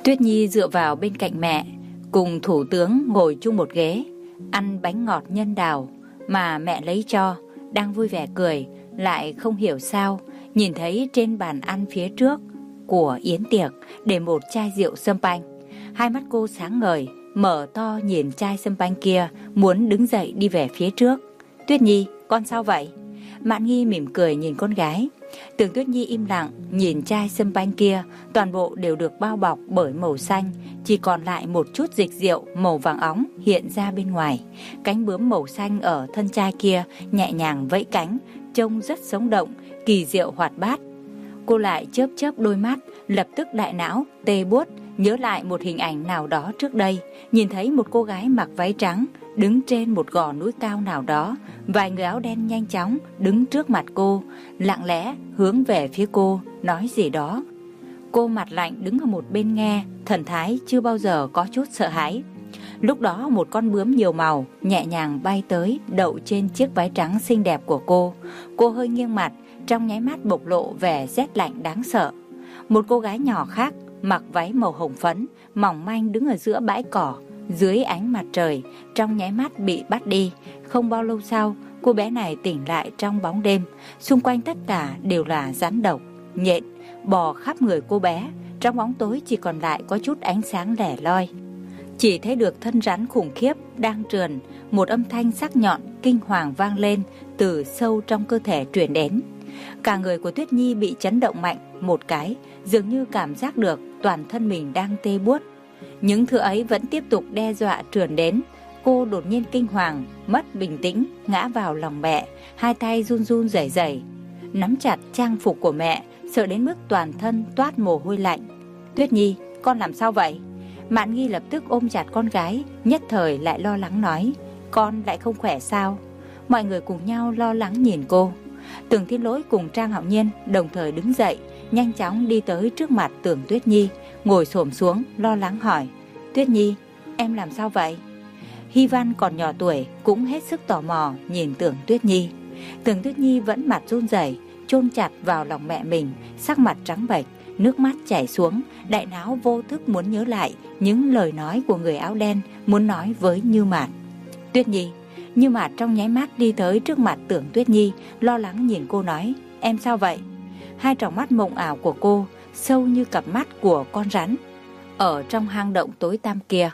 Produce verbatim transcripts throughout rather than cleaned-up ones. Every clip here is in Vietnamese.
Tuyết Nhi dựa vào bên cạnh mẹ, cùng thủ tướng ngồi chung một ghế, ăn bánh ngọt nhân đào mà mẹ lấy cho, đang vui vẻ cười, lại không hiểu sao nhìn thấy trên bàn ăn phía trước của yến tiệc để một chai rượu sâm panh. Hai mắt cô sáng ngời, mở to nhìn chai sâm panh kia, muốn đứng dậy đi về phía trước. Tuyết Nhi, con sao vậy? Mạn Nghi mỉm cười nhìn con gái. Tưởng Tuyết Nhi im lặng nhìn chai sâm panh kia, toàn bộ đều được bao bọc bởi màu xanh, chỉ còn lại một chút dịch rượu màu vàng óng hiện ra bên ngoài. Cánh bướm màu xanh ở thân chai kia nhẹ nhàng vẫy cánh, trông rất sống động, kỳ diệu hoạt bát. Cô lại chớp chớp đôi mắt, lập tức đại não tê buốt, nhớ lại một hình ảnh nào đó trước đây, nhìn thấy một cô gái mặc váy trắng đứng trên một gò núi cao nào đó, vài người áo đen nhanh chóng đứng trước mặt cô, lặng lẽ hướng về phía cô nói gì đó. Cô mặt lạnh đứng ở một bên nghe, thần thái chưa bao giờ có chút sợ hãi. Lúc đó một con bướm nhiều màu nhẹ nhàng bay tới, đậu trên chiếc váy trắng xinh đẹp của cô. Cô hơi nghiêng mặt, trong nháy mắt bộc lộ vẻ rét lạnh đáng sợ. Một cô gái nhỏ khác mặc váy màu hồng phấn, mỏng manh đứng ở giữa bãi cỏ, dưới ánh mặt trời, trong nháy mắt bị bắt đi. Không bao lâu sau, cô bé này tỉnh lại trong bóng đêm. Xung quanh tất cả đều là rắn độc, nhện bò khắp người cô bé. Trong bóng tối chỉ còn lại có chút ánh sáng lẻ loi, chỉ thấy được thân rắn khủng khiếp đang trườn. Một âm thanh sắc nhọn kinh hoàng vang lên từ sâu trong cơ thể truyền đến. Cả người của Tuyết Nhi bị chấn động mạnh một cái, dường như cảm giác được toàn thân mình đang tê buốt. Những thứ ấy vẫn tiếp tục đe dọa trườn đến. Cô đột nhiên kinh hoàng, mất bình tĩnh, ngã vào lòng mẹ, hai tay run run rẩy rẩy, nắm chặt trang phục của mẹ, sợ đến mức toàn thân toát mồ hôi lạnh. Tuyết Nhi, con làm sao vậy? Mạn Nghi lập tức ôm chặt con gái, nhất thời lại lo lắng nói, con lại không khỏe sao? Mọi người cùng nhau lo lắng nhìn cô. Tưởng Thiên Lỗi cùng Trang Hạo Nhiên đồng thời đứng dậy, nhanh chóng đi tới trước mặt Tưởng Tuyết Nhi, ngồi xổm xuống lo lắng hỏi, Tuyết Nhi, em làm sao vậy? Hy Văn còn nhỏ tuổi cũng hết sức tò mò nhìn Tưởng Tuyết Nhi. Tưởng Tuyết Nhi vẫn mặt run rẩy, chôn chặt vào lòng mẹ mình, sắc mặt trắng bệch, nước mắt chảy xuống, đại não vô thức muốn nhớ lại những lời nói của người áo đen muốn nói với Như Mạt. Tuyết Nhi, Như Mạt trong nháy mắt đi tới trước mặt Tưởng Tuyết Nhi, lo lắng nhìn cô nói, em sao vậy? Hai tròng mắt mộng ảo của cô sâu như cặp mắt của con rắn ở trong hang động tối tăm kia.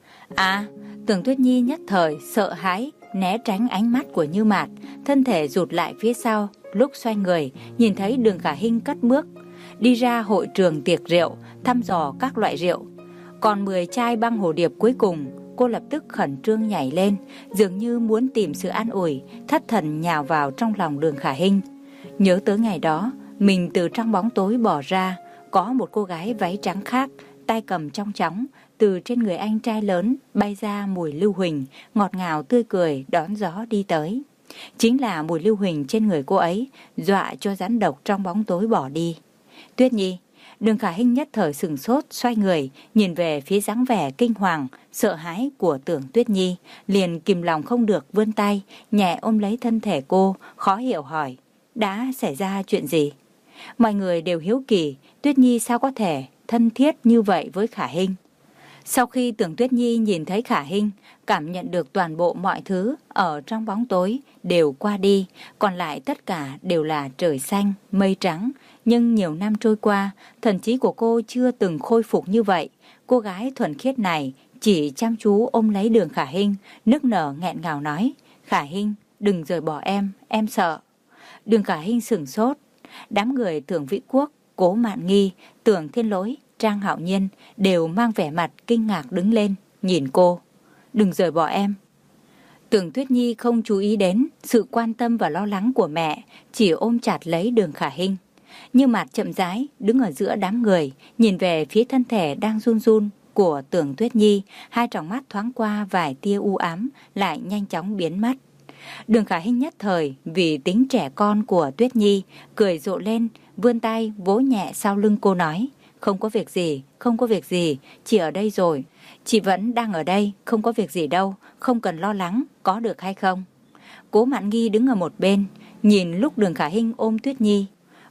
À, Tưởng Tuyết Nhi nhất thời sợ hãi, né tránh ánh mắt của Như Mạt, thân thể rụt lại phía sau. Lúc xoay người, nhìn thấy Đường Khả Hinh cất bước đi ra hội trường tiệc rượu, thăm dò các loại rượu. Còn mười chai băng hồ điệp cuối cùng, cô lập tức khẩn trương nhảy lên, dường như muốn tìm sự an ủi, thất thần nhào vào trong lòng Đường Khả Hinh. Nhớ tới ngày đó, mình từ trong bóng tối bỏ ra, có một cô gái váy trắng khác, tay cầm trong chóng, từ trên người anh trai lớn bay ra mùi lưu huỳnh, ngọt ngào tươi cười đón gió đi tới. Chính là mùi lưu huỳnh trên người cô ấy, dọa cho rắn độc trong bóng tối bỏ đi. Tuyết Nhi, Đường Khả Hinh nhất thời sửng sốt, xoay người, nhìn về phía dáng vẻ kinh hoàng, sợ hãi của Tưởng Tuyết Nhi, liền kìm lòng không được vươn tay, nhẹ ôm lấy thân thể cô, khó hiểu hỏi, đã xảy ra chuyện gì? Mọi người đều hiếu kỳ, Tuyết Nhi sao có thể thân thiết như vậy với Khả Hinh. Sau khi Tưởng Tuyết Nhi nhìn thấy Khả Hinh, cảm nhận được toàn bộ mọi thứ ở trong bóng tối đều qua đi, còn lại tất cả đều là trời xanh, mây trắng. Nhưng nhiều năm trôi qua, thần trí của cô chưa từng khôi phục như vậy. Cô gái thuần khiết này chỉ chăm chú ôm lấy Đường Khả Hinh, nức nở nghẹn ngào nói, Khả Hinh, đừng rời bỏ em, em sợ. Đường Khả Hinh sửng sốt. Đám người Tưởng Vĩ Quốc, Cố Mạn Nghi, Tưởng Thiên Lỗi, Trang Hạo Nhiên đều mang vẻ mặt kinh ngạc đứng lên, nhìn cô. Đừng rời bỏ em. Tưởng Tuyết Nhi không chú ý đến sự quan tâm và lo lắng của mẹ, chỉ ôm chặt lấy Đường Khả Hinh. Như Mạt chậm rãi đứng ở giữa đám người, nhìn về phía thân thể đang run run của Tưởng Tuyết Nhi, hai tròng mắt thoáng qua vài tia u ám, lại nhanh chóng biến mất. Đường Khả Hinh nhất thời vì tính trẻ con của Tuyết Nhi, cười rộ lên, vươn tay vỗ nhẹ sau lưng cô nói, không có việc gì, không có việc gì, chị ở đây rồi, chị vẫn đang ở đây, không có việc gì đâu, không cần lo lắng, có được hay không? Cố Mạn Nghi đứng ở một bên, nhìn lúc Đường Khả Hinh ôm Tuyết Nhi,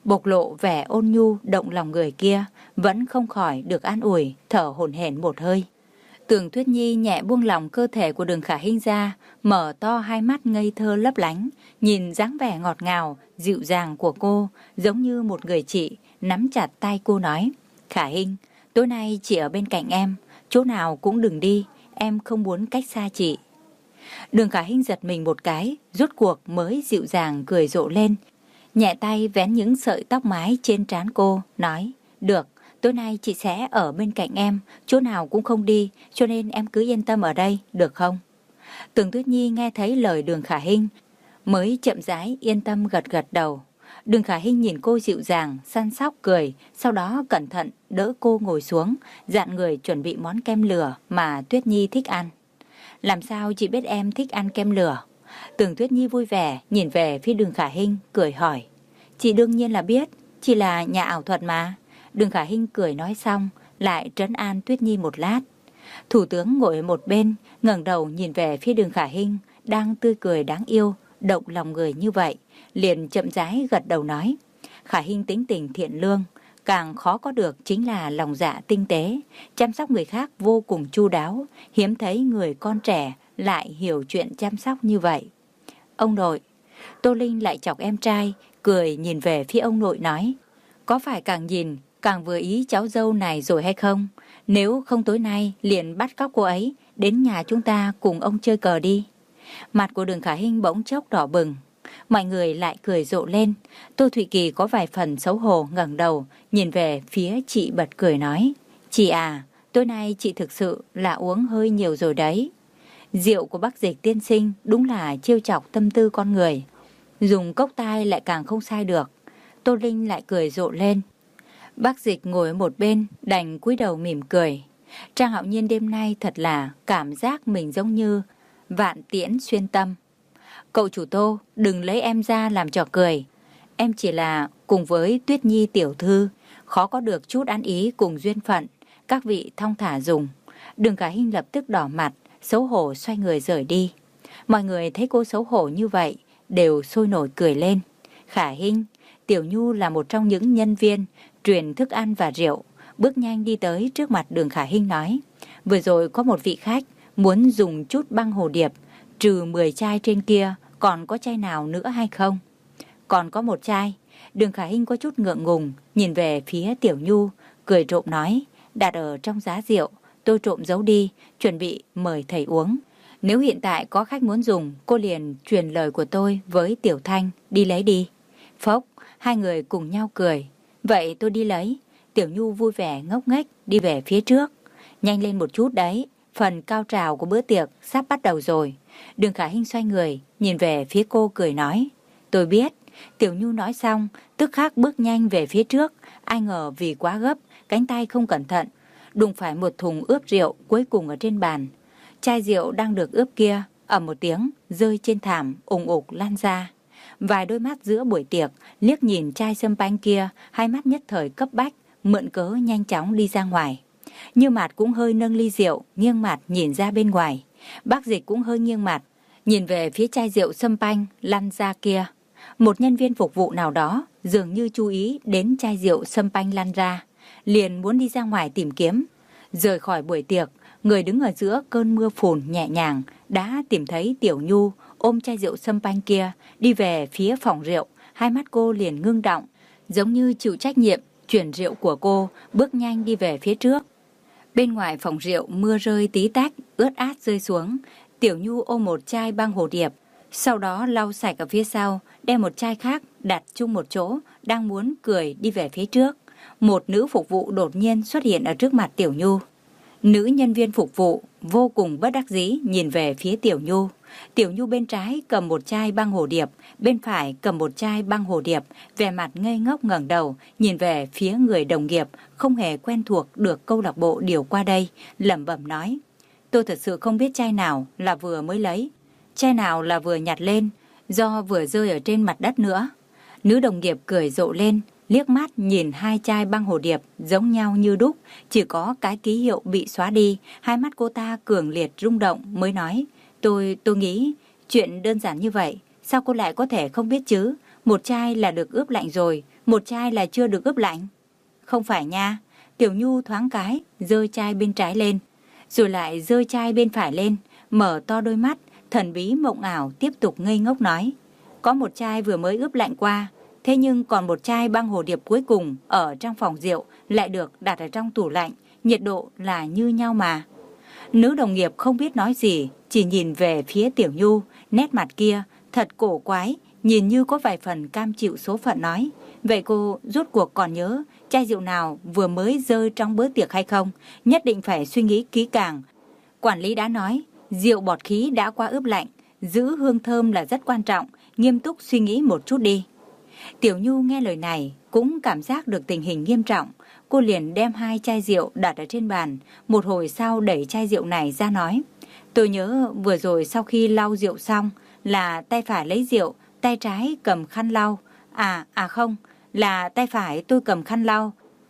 bộc lộ vẻ ôn nhu động lòng người kia, vẫn không khỏi được an ủi, thở hổn hển một hơi. Tưởng Tuyết Nhi nhẹ buông lỏng cơ thể của Đường Khả Hinh ra, mở to hai mắt ngây thơ lấp lánh, nhìn dáng vẻ ngọt ngào, dịu dàng của cô, giống như một người chị, nắm chặt tay cô nói: Khả Hinh, tối nay chị ở bên cạnh em, chỗ nào cũng đừng đi, em không muốn cách xa chị. Đường Khả Hinh giật mình một cái, rốt cuộc mới dịu dàng cười rộ lên, nhẹ tay vén những sợi tóc mái trên trán cô, nói: Được, tối nay chị sẽ ở bên cạnh em, chỗ nào cũng không đi, cho nên em cứ yên tâm ở đây, được không? Tưởng Tuyết Nhi nghe thấy lời Đường Khả Hinh, mới chậm rãi yên tâm gật gật đầu. Đường Khả Hinh nhìn cô dịu dàng, săn sóc cười, sau đó cẩn thận đỡ cô ngồi xuống, dặn người chuẩn bị món kem lửa mà Tuyết Nhi thích ăn. Làm sao chị biết em thích ăn kem lửa? Tưởng Tuyết Nhi vui vẻ nhìn về phía Đường Khả Hinh, cười hỏi. Chị đương nhiên là biết, chị là nhà ảo thuật mà. Đường Khả Hinh cười nói xong, lại trấn an Tuyết Nhi một lát. Thủ tướng ngồi ở một bên, ngẩng đầu nhìn về phía Đường Khả Hinh, đang tươi cười đáng yêu, động lòng người như vậy, liền chậm rãi gật đầu nói. Khả Hinh tính tình thiện lương, càng khó có được chính là lòng dạ tinh tế, chăm sóc người khác vô cùng chu đáo, hiếm thấy người con trẻ lại hiểu chuyện chăm sóc như vậy. Ông nội. Tô Linh lại chọc em trai, cười nhìn về phía ông nội nói. Có phải càng nhìn càng vừa ý cháu dâu này rồi hay không? Nếu không tối nay liền bắt cóc cô ấy đến nhà chúng ta cùng ông chơi cờ đi. Mặt của Đường Khả Hinh bỗng chốc đỏ bừng. Mọi người lại cười rộ lên. Tô Thụy Kỳ có vài phần xấu hổ ngẩng đầu nhìn về phía chị bật cười nói. Chị à, tối nay chị thực sự là uống hơi nhiều rồi đấy. Rượu của Bắc Dịch tiên sinh đúng là trêu chọc tâm tư con người. Dùng cốc tai lại càng không sai được. Tô Linh lại cười rộ lên. Bác Dịch ngồi ở một bên đành cúi đầu mỉm cười. Trang Hạo Nhiên đêm nay thật là cảm giác mình giống như vạn tiễn xuyên tâm. Cậu chủ Tô, đừng lấy em ra làm trò cười. Em chỉ là cùng với Tuyết Nhi tiểu thư, khó có được chút ăn ý cùng duyên phận. Các vị thong thả dùng. Đường Khả Hinh lập tức đỏ mặt, xấu hổ xoay người rời đi. Mọi người thấy cô xấu hổ như vậy, đều sôi nổi cười lên. Khả Hinh, Tiểu Nhu là một trong những nhân viên truyền thức ăn và rượu, bước nhanh đi tới trước mặt Đường Khả Hinh nói. Vừa rồi có một vị khách muốn dùng chút băng hồ điệp, trừ mười chai trên kia, còn có chai nào nữa hay không? Còn có một chai. Đường Khả Hinh có chút ngượng ngùng, nhìn về phía Tiểu Nhu, cười trộm nói, đặt ở trong giá rượu, tôi trộm giấu đi, chuẩn bị mời thầy uống. Nếu hiện tại có khách muốn dùng, cô liền truyền lời của tôi với Tiểu Thanh, đi lấy đi. Phốc, hai người cùng nhau cười. Vậy tôi đi lấy. Tiểu Nhu vui vẻ ngốc nghếch đi về phía trước. Nhanh lên một chút đấy, phần cao trào của bữa tiệc sắp bắt đầu rồi. Đường Khả Hinh xoay người, nhìn về phía cô cười nói. Tôi biết. Tiểu Nhu nói xong, tức khắc bước nhanh về phía trước. Ai ngờ vì quá gấp, cánh tay không cẩn thận, đụng phải một thùng ướp rượu cuối cùng ở trên bàn. Chai rượu đang được ướp kia, ầm một tiếng, rơi trên thảm, ùng ục lan ra. Vài đôi mắt giữa buổi tiệc, liếc nhìn chai sâm panh kia, hai mắt nhất thời cấp bách, mượn cớ nhanh chóng đi ra ngoài. Như Mạt cũng hơi nâng ly rượu, nghiêng mặt nhìn ra bên ngoài. Bác Dịch cũng hơi nghiêng mặt, nhìn về phía chai rượu sâm panh lăn ra kia. Một nhân viên phục vụ nào đó dường như chú ý đến chai rượu sâm panh lăn ra, liền muốn đi ra ngoài tìm kiếm. Rời khỏi buổi tiệc, người đứng ở giữa cơn mưa phùn nhẹ nhàng đã tìm thấy Tiểu Nhu ôm chai rượu sâm panh kia đi về phía phòng rượu. Hai mắt cô liền ngưng động, giống như chịu trách nhiệm chuyển rượu của cô, bước nhanh đi về phía trước. Bên ngoài phòng rượu mưa rơi tí tách, ướt át rơi xuống. Tiểu Nhu ôm một chai băng hồ điệp, sau đó lau sạch ở phía sau, đem một chai khác đặt chung một chỗ, đang muốn cười đi về phía trước. Một nữ phục vụ đột nhiên xuất hiện ở trước mặt Tiểu Nhu. Nữ nhân viên phục vụ vô cùng bất đắc dĩ nhìn về phía Tiểu Nhu. Tiểu Nhu bên trái cầm một chai băng hồ điệp, bên phải cầm một chai băng hồ điệp, vẻ mặt ngây ngốc ngẩng đầu, nhìn về phía người đồng nghiệp không hề quen thuộc được câu lạc bộ điều qua đây, lẩm bẩm nói: Tôi thật sự không biết chai nào là vừa mới lấy, chai nào là vừa nhặt lên, do vừa rơi ở trên mặt đất nữa. Nữ đồng nghiệp cười rộ lên, liếc mắt nhìn hai chai băng hồ điệp giống nhau như đúc, chỉ có cái ký hiệu bị xóa đi. Hai mắt cô ta cường liệt rung động mới nói: Tôi, tôi nghĩ chuyện đơn giản như vậy, sao cô lại có thể không biết chứ? Một chai là được ướp lạnh rồi, Một chai là chưa được ướp lạnh. Không phải nha. Tiểu Nhu thoáng cái giơ chai bên trái lên, rồi lại giơ chai bên phải lên, mở to đôi mắt, thần bí mộng ảo tiếp tục ngây ngốc nói. Có một chai vừa mới ướp lạnh qua, thế nhưng còn một chai băng hồ điệp cuối cùng ở trong phòng rượu lại được đặt ở trong tủ lạnh, nhiệt độ là như nhau mà. Nữ đồng nghiệp không biết nói gì, chỉ nhìn về phía Tiểu Nhu, nét mặt kia thật cổ quái, nhìn như có vài phần cam chịu số phận nói. Vậy cô rốt cuộc còn nhớ chai rượu nào vừa mới rơi trong bữa tiệc hay không? Nhất định phải suy nghĩ kỹ càng. Quản lý đã nói, rượu bọt khí đã qua ướp lạnh, giữ hương thơm là rất quan trọng, nghiêm túc suy nghĩ một chút đi. Tiểu Nhu nghe lời này cũng cảm giác được tình hình nghiêm trọng. Cô liền đem hai chai rượu đặt ở trên bàn, một hồi sau đẩy chai rượu này ra nói. Tôi nhớ vừa rồi sau khi lau rượu xong là tay phải lấy rượu, tay trái cầm khăn lau. À, à không, là tay phải tôi cầm khăn lau.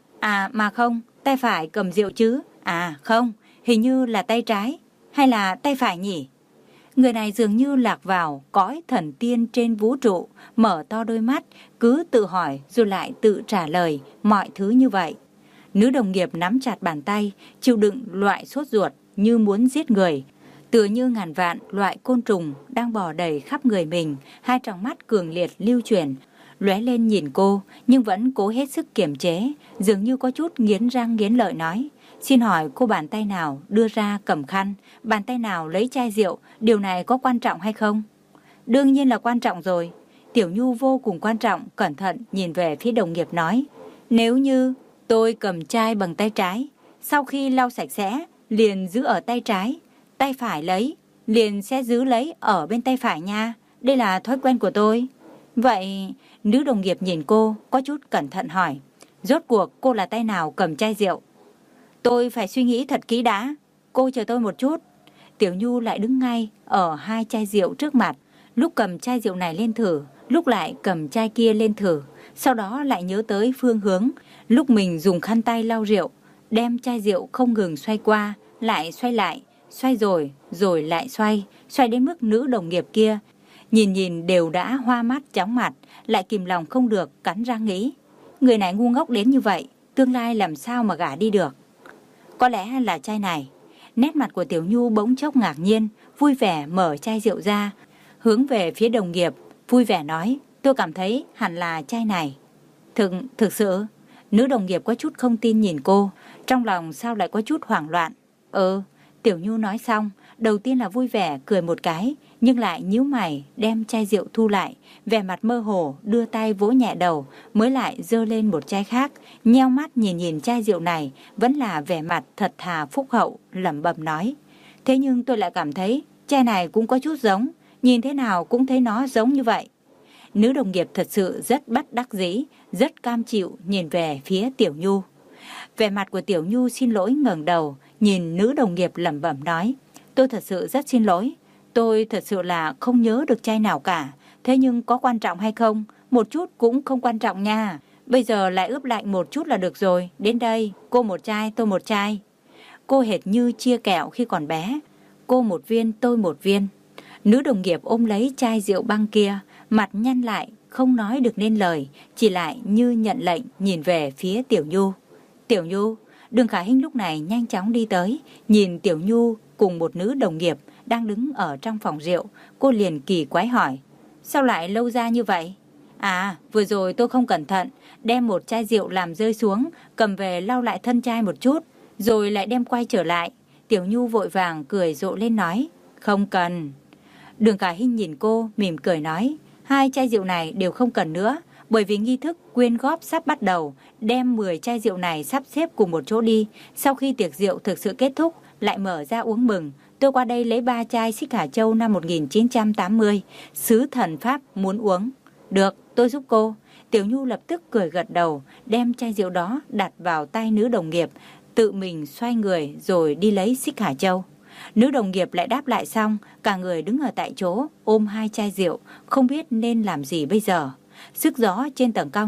À mà không, tay phải cầm rượu chứ. À không, hình như là tay trái, hay là tay phải nhỉ? Người này dường như lạc vào cõi thần tiên trên vũ trụ, mở to đôi mắt, cứ tự hỏi rồi lại tự trả lời mọi thứ như vậy. Nữ đồng nghiệp nắm chặt bàn tay, chịu đựng loại sốt ruột như muốn giết người. Tựa như ngàn vạn loại côn trùng đang bò đầy khắp người mình, hai tròng mắt cường liệt lưu chuyển, lóe lên nhìn cô nhưng vẫn cố hết sức kiềm chế, dường như có chút nghiến răng nghiến lợi nói. Xin hỏi cô bàn tay nào đưa ra cầm khăn, bàn tay nào lấy chai rượu, điều này có quan trọng hay không? Đương nhiên là quan trọng rồi. Tiểu Nhu vô cùng quan trọng, cẩn thận nhìn về phía đồng nghiệp nói. Nếu như tôi cầm chai bằng tay trái, sau khi lau sạch sẽ, liền giữ ở tay trái, tay phải lấy, liền sẽ giữ lấy ở bên tay phải nha. Đây là thói quen của tôi. Vậy, nữ đồng nghiệp nhìn cô, có chút cẩn thận hỏi. Rốt cuộc cô là tay nào cầm chai rượu? Tôi phải suy nghĩ thật kỹ đã. Cô chờ tôi một chút. Tiểu Nhu lại đứng ngay ở hai chai rượu trước mặt. Lúc cầm chai rượu này lên thử, lúc lại cầm chai kia lên thử. Sau đó lại nhớ tới phương hướng. Lúc mình dùng khăn tay lau rượu, đem chai rượu không ngừng xoay qua, lại xoay lại, xoay rồi, rồi lại xoay, xoay đến mức nữ đồng nghiệp kia nhìn nhìn đều đã hoa mắt chóng mặt, lại kìm lòng không được cắn răng nghĩ. Người này ngu ngốc đến như vậy, tương lai làm sao mà gả đi được. Có lẽ là chai này. Nét mặt của Tiểu Nhu bỗng chốc ngạc nhiên, vui vẻ mở chai rượu ra, hướng về phía đồng nghiệp, vui vẻ nói, tôi cảm thấy hẳn là chai này. Thực, thực sự, nữ đồng nghiệp có chút không tin nhìn cô, trong lòng sao lại có chút hoảng loạn. Ừ, Tiểu Nhu nói xong, đầu tiên là vui vẻ cười một cái, nhưng lại nhíu mày đem chai rượu thu lại, vẻ mặt mơ hồ đưa tay vỗ nhẹ đầu, mới lại giơ lên một chai khác, nheo mắt nhìn nhìn chai rượu này, vẫn là vẻ mặt thật thà phúc hậu, lẩm bẩm nói. Thế nhưng tôi lại cảm thấy chai này cũng có chút giống, nhìn thế nào cũng thấy nó giống như vậy. Nữ đồng nghiệp thật sự rất bất đắc dĩ, rất cam chịu nhìn về phía Tiểu Nhu. Vẻ mặt của Tiểu Nhu xin lỗi ngẩng đầu, nhìn nữ đồng nghiệp lẩm bẩm nói. Tôi thật sự rất xin lỗi. Tôi thật sự là không nhớ được chai nào cả. Thế nhưng có quan trọng hay không? Một chút cũng không quan trọng nha. Bây giờ lại ướp lạnh một chút là được rồi. Đến đây, cô một chai, tôi một chai. Cô hệt như chia kẹo khi còn bé. Cô một viên, tôi một viên. Nữ đồng nghiệp ôm lấy chai rượu băng kia, mặt nhăn lại, không nói được nên lời, chỉ lại như nhận lệnh nhìn về phía Tiểu Nhu. Tiểu Nhu, Đường Khả Hinh lúc này nhanh chóng đi tới, nhìn Tiểu Nhu cùng một nữ đồng nghiệp đang đứng ở trong phòng rượu, cô liền kỳ quái hỏi, sao lại lâu ra như vậy? À, vừa rồi tôi không cẩn thận, đem một chai rượu làm rơi xuống, cầm về lau lại thân chai một chút, rồi lại đem quay trở lại. Tiểu Nhu vội vàng cười rộ lên nói, không cần. Đường Khả Hinh nhìn cô, mỉm cười nói, hai chai rượu này đều không cần nữa, bởi vì nghi thức quyên góp sắp bắt đầu, đem mười chai rượu này sắp xếp cùng một chỗ đi. Sau khi tiệc rượu thực sự kết thúc, lại mở ra uống mừng. Tôi qua đây lấy ba chai Xích Hà Châu năm một nghìn chín trăm tám mươi, sứ thần Pháp muốn uống. Được, tôi giúp cô. Tiểu Nhu lập tức cười gật đầu, đem chai rượu đó đặt vào tay nữ đồng nghiệp, tự mình xoay người rồi đi lấy Xích Hà Châu. Nữ đồng nghiệp lại đáp lại xong, cả người đứng ở tại chỗ, ôm hai chai rượu, không biết nên làm gì bây giờ. Sức gió trên tầng cao nhất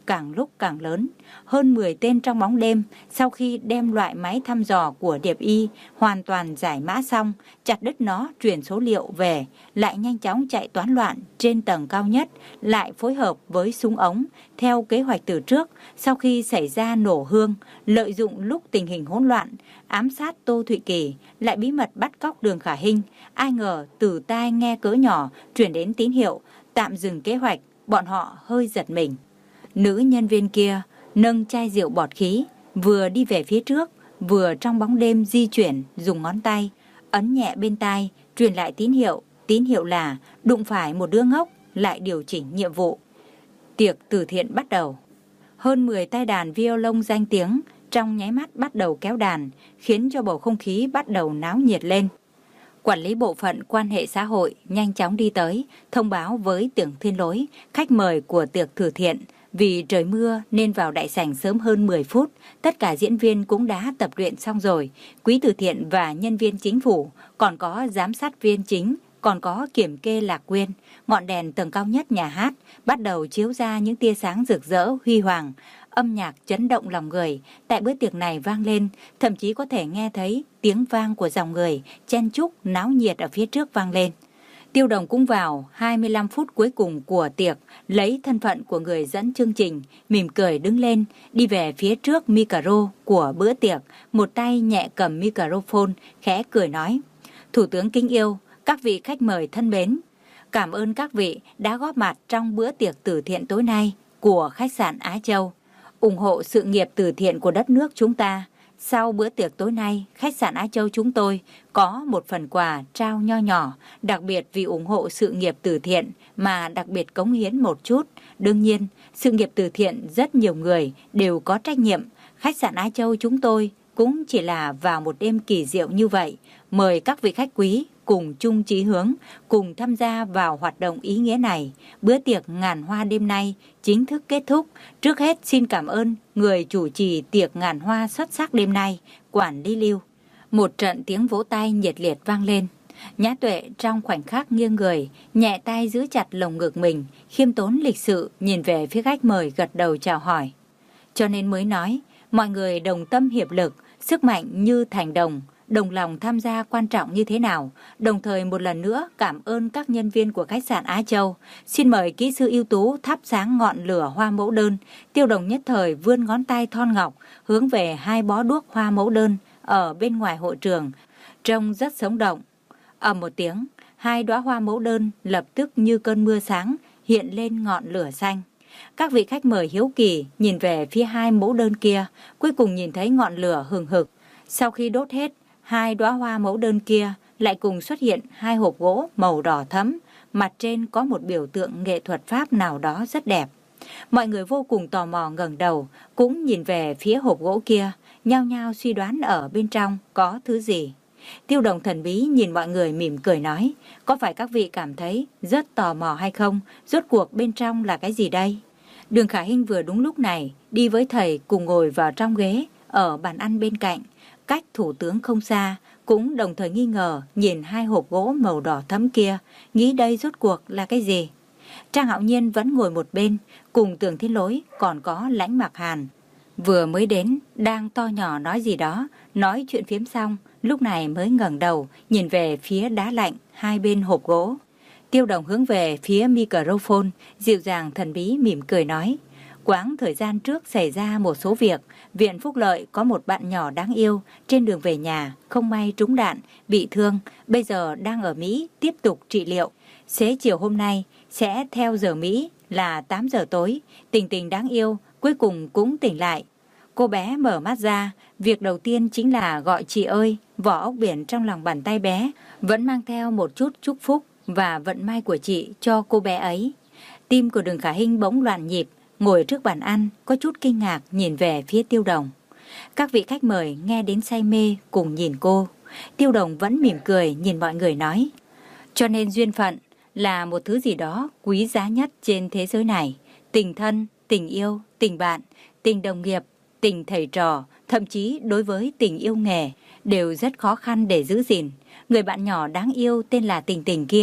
càng lúc càng lớn. Hơn mười tên trong bóng đêm, sau khi đem loại máy thăm dò của Điệp Y hoàn toàn giải mã xong, chặt đứt nó truyền số liệu về, lại nhanh chóng chạy toán loạn trên tầng cao nhất, lại phối hợp với súng ống theo kế hoạch từ trước. Sau khi xảy ra nổ hương, lợi dụng lúc tình hình hỗn loạn, ám sát Tô Thụy Kỳ, lại bí mật bắt cóc Đường Khả Hinh. Ai ngờ từ tai nghe cỡ nhỏ truyền đến tín hiệu tạm dừng kế hoạch, bọn họ hơi giật mình. Nữ nhân viên kia nâng chai rượu bọt khí, vừa đi về phía trước, vừa trong bóng đêm di chuyển, dùng ngón tay ấn nhẹ bên tai, truyền lại tín hiệu. Tín hiệu là đụng phải một đứa ngốc, lại điều chỉnh nhiệm vụ. Tiệc từ thiện bắt đầu. Hơn mười tay đàn violon danh tiếng trong nháy mắt bắt đầu kéo đàn, khiến cho bầu không khí bắt đầu náo nhiệt lên. Quản lý bộ phận quan hệ xã hội nhanh chóng đi tới, thông báo với Tưởng Thiên Lỗi, khách mời của tiệc từ thiện. Vì trời mưa nên vào đại sảnh sớm hơn mười phút, tất cả diễn viên cũng đã tập luyện xong rồi. Quỹ từ thiện và nhân viên chính phủ, còn có giám sát viên chính, còn có kiểm kê lạc quyên. Ngọn đèn tầng cao nhất nhà hát bắt đầu chiếu ra những tia sáng rực rỡ huy hoàng. Âm nhạc chấn động lòng người tại bữa tiệc này vang lên, thậm chí có thể nghe thấy tiếng vang của dòng người chen chúc náo nhiệt ở phía trước vang lên. Tiêu Đồng cũng vào hai mươi lăm phút cuối cùng của tiệc, lấy thân phận của người dẫn chương trình, mỉm cười đứng lên, đi về phía trước micro của bữa tiệc, một tay nhẹ cầm microphone, khẽ cười nói: Thủ tướng kính yêu, các vị khách mời thân mến, cảm ơn các vị đã góp mặt trong bữa tiệc từ thiện tối nay của khách sạn Á Châu, ủng hộ sự nghiệp từ thiện của đất nước chúng ta. Sau bữa tiệc tối nay, khách sạn Á Châu chúng tôi có một phần quà trao nho nhỏ, đặc biệt vì ủng hộ sự nghiệp từ thiện mà đặc biệt cống hiến một chút. Đương nhiên, sự nghiệp từ thiện rất nhiều người đều có trách nhiệm. Khách sạn Á Châu chúng tôi cũng chỉ là vào một đêm kỳ diệu như vậy, mời các vị khách quý cùng chung chí hướng, cùng tham gia vào hoạt động ý nghĩa này. Bữa tiệc ngàn hoa đêm nay chính thức kết thúc. Trước hết xin cảm ơn người chủ trì tiệc ngàn hoa xuất sắc đêm nay, quản lý Lưu. Một trận tiếng vỗ tay nhiệt liệt vang lên. Nhã Tuệ trong khoảnh khắc nghiêng người, nhẹ tay giữ chặt lồng ngực mình, khiêm tốn lịch sự nhìn về phía khách mời, gật đầu chào hỏi. Cho nên mới nói, mọi người đồng tâm hiệp lực, sức mạnh như thành đồng, đồng lòng tham gia quan trọng như thế nào. Đồng thời một lần nữa cảm ơn các nhân viên của khách sạn Á Châu. Xin mời kỹ sư ưu tú thắp sáng ngọn lửa hoa mẫu đơn. Tiêu Đồng nhất thời vươn ngón tay thon ngọc hướng về hai bó đuốc hoa mẫu đơn ở bên ngoài hội trường, trông rất sống động. Ầm một tiếng, hai đóa hoa mẫu đơn lập tức như cơn mưa sáng hiện lên ngọn lửa xanh. Các vị khách mời hiếu kỳ nhìn về phía hai mẫu đơn kia, cuối cùng nhìn thấy ngọn lửa hừng hực. Sau khi đốt hết hai đóa hoa mẫu đơn kia, lại cùng xuất hiện hai hộp gỗ màu đỏ thẫm, mặt trên có một biểu tượng nghệ thuật Pháp nào đó rất đẹp. Mọi người vô cùng tò mò ngẩng đầu, cũng nhìn về phía hộp gỗ kia, nhao nhao suy đoán ở bên trong có thứ gì. Tiêu Đồng thần bí nhìn mọi người mỉm cười nói: Có phải các vị cảm thấy rất tò mò hay không? Rốt cuộc bên trong là cái gì đây? Đường Khả Hinh vừa đúng lúc này đi với thầy cùng ngồi vào trong ghế ở bàn ăn bên cạnh, cách thủ tướng không xa, cũng đồng thời nghi ngờ nhìn hai hộp gỗ màu đỏ thẫm kia, nghĩ đây rốt cuộc là cái gì. Trang Hạo Nhiên vẫn ngồi một bên, cùng Tưởng Thiên Lỗi còn có Lãnh Mặc Hàn. Vừa mới đến, đang to nhỏ nói gì đó, nói chuyện phiếm xong, lúc này mới ngẩng đầu, nhìn về phía đá lạnh hai bên hộp gỗ. Tiêu Đồng hướng về phía microphone, dịu dàng thần bí mỉm cười nói: Quãng thời gian trước xảy ra một số việc, Viện Phúc Lợi có một bạn nhỏ đáng yêu trên đường về nhà, không may trúng đạn, bị thương, bây giờ đang ở Mỹ tiếp tục trị liệu. Xế chiều hôm nay sẽ theo giờ Mỹ là tám giờ tối, Tình Tình đáng yêu cuối cùng cũng tỉnh lại. Cô bé mở mắt ra, việc đầu tiên chính là gọi chị ơi. Vỏ ốc biển trong lòng bàn tay bé vẫn mang theo một chút chúc phúc và vận may của chị cho cô bé ấy. Tim của Đường Khả Hinh bỗng loạn nhịp, ngồi trước bàn ăn có chút kinh ngạc nhìn về phía Tiêu Đồng. Các vị khách mời nghe đến say mê cùng nhìn cô. Tiêu Đồng vẫn mỉm cười nhìn mọi người nói: Cho nên duyên phận là một thứ gì đó quý giá nhất trên thế giới này. Tình thân, tình yêu, tình bạn, tình đồng nghiệp, tình thầy trò, thậm chí đối với tình yêu nghề đều rất khó khăn để giữ gìn. Người bạn nhỏ đáng yêu tên là Tình Tình kia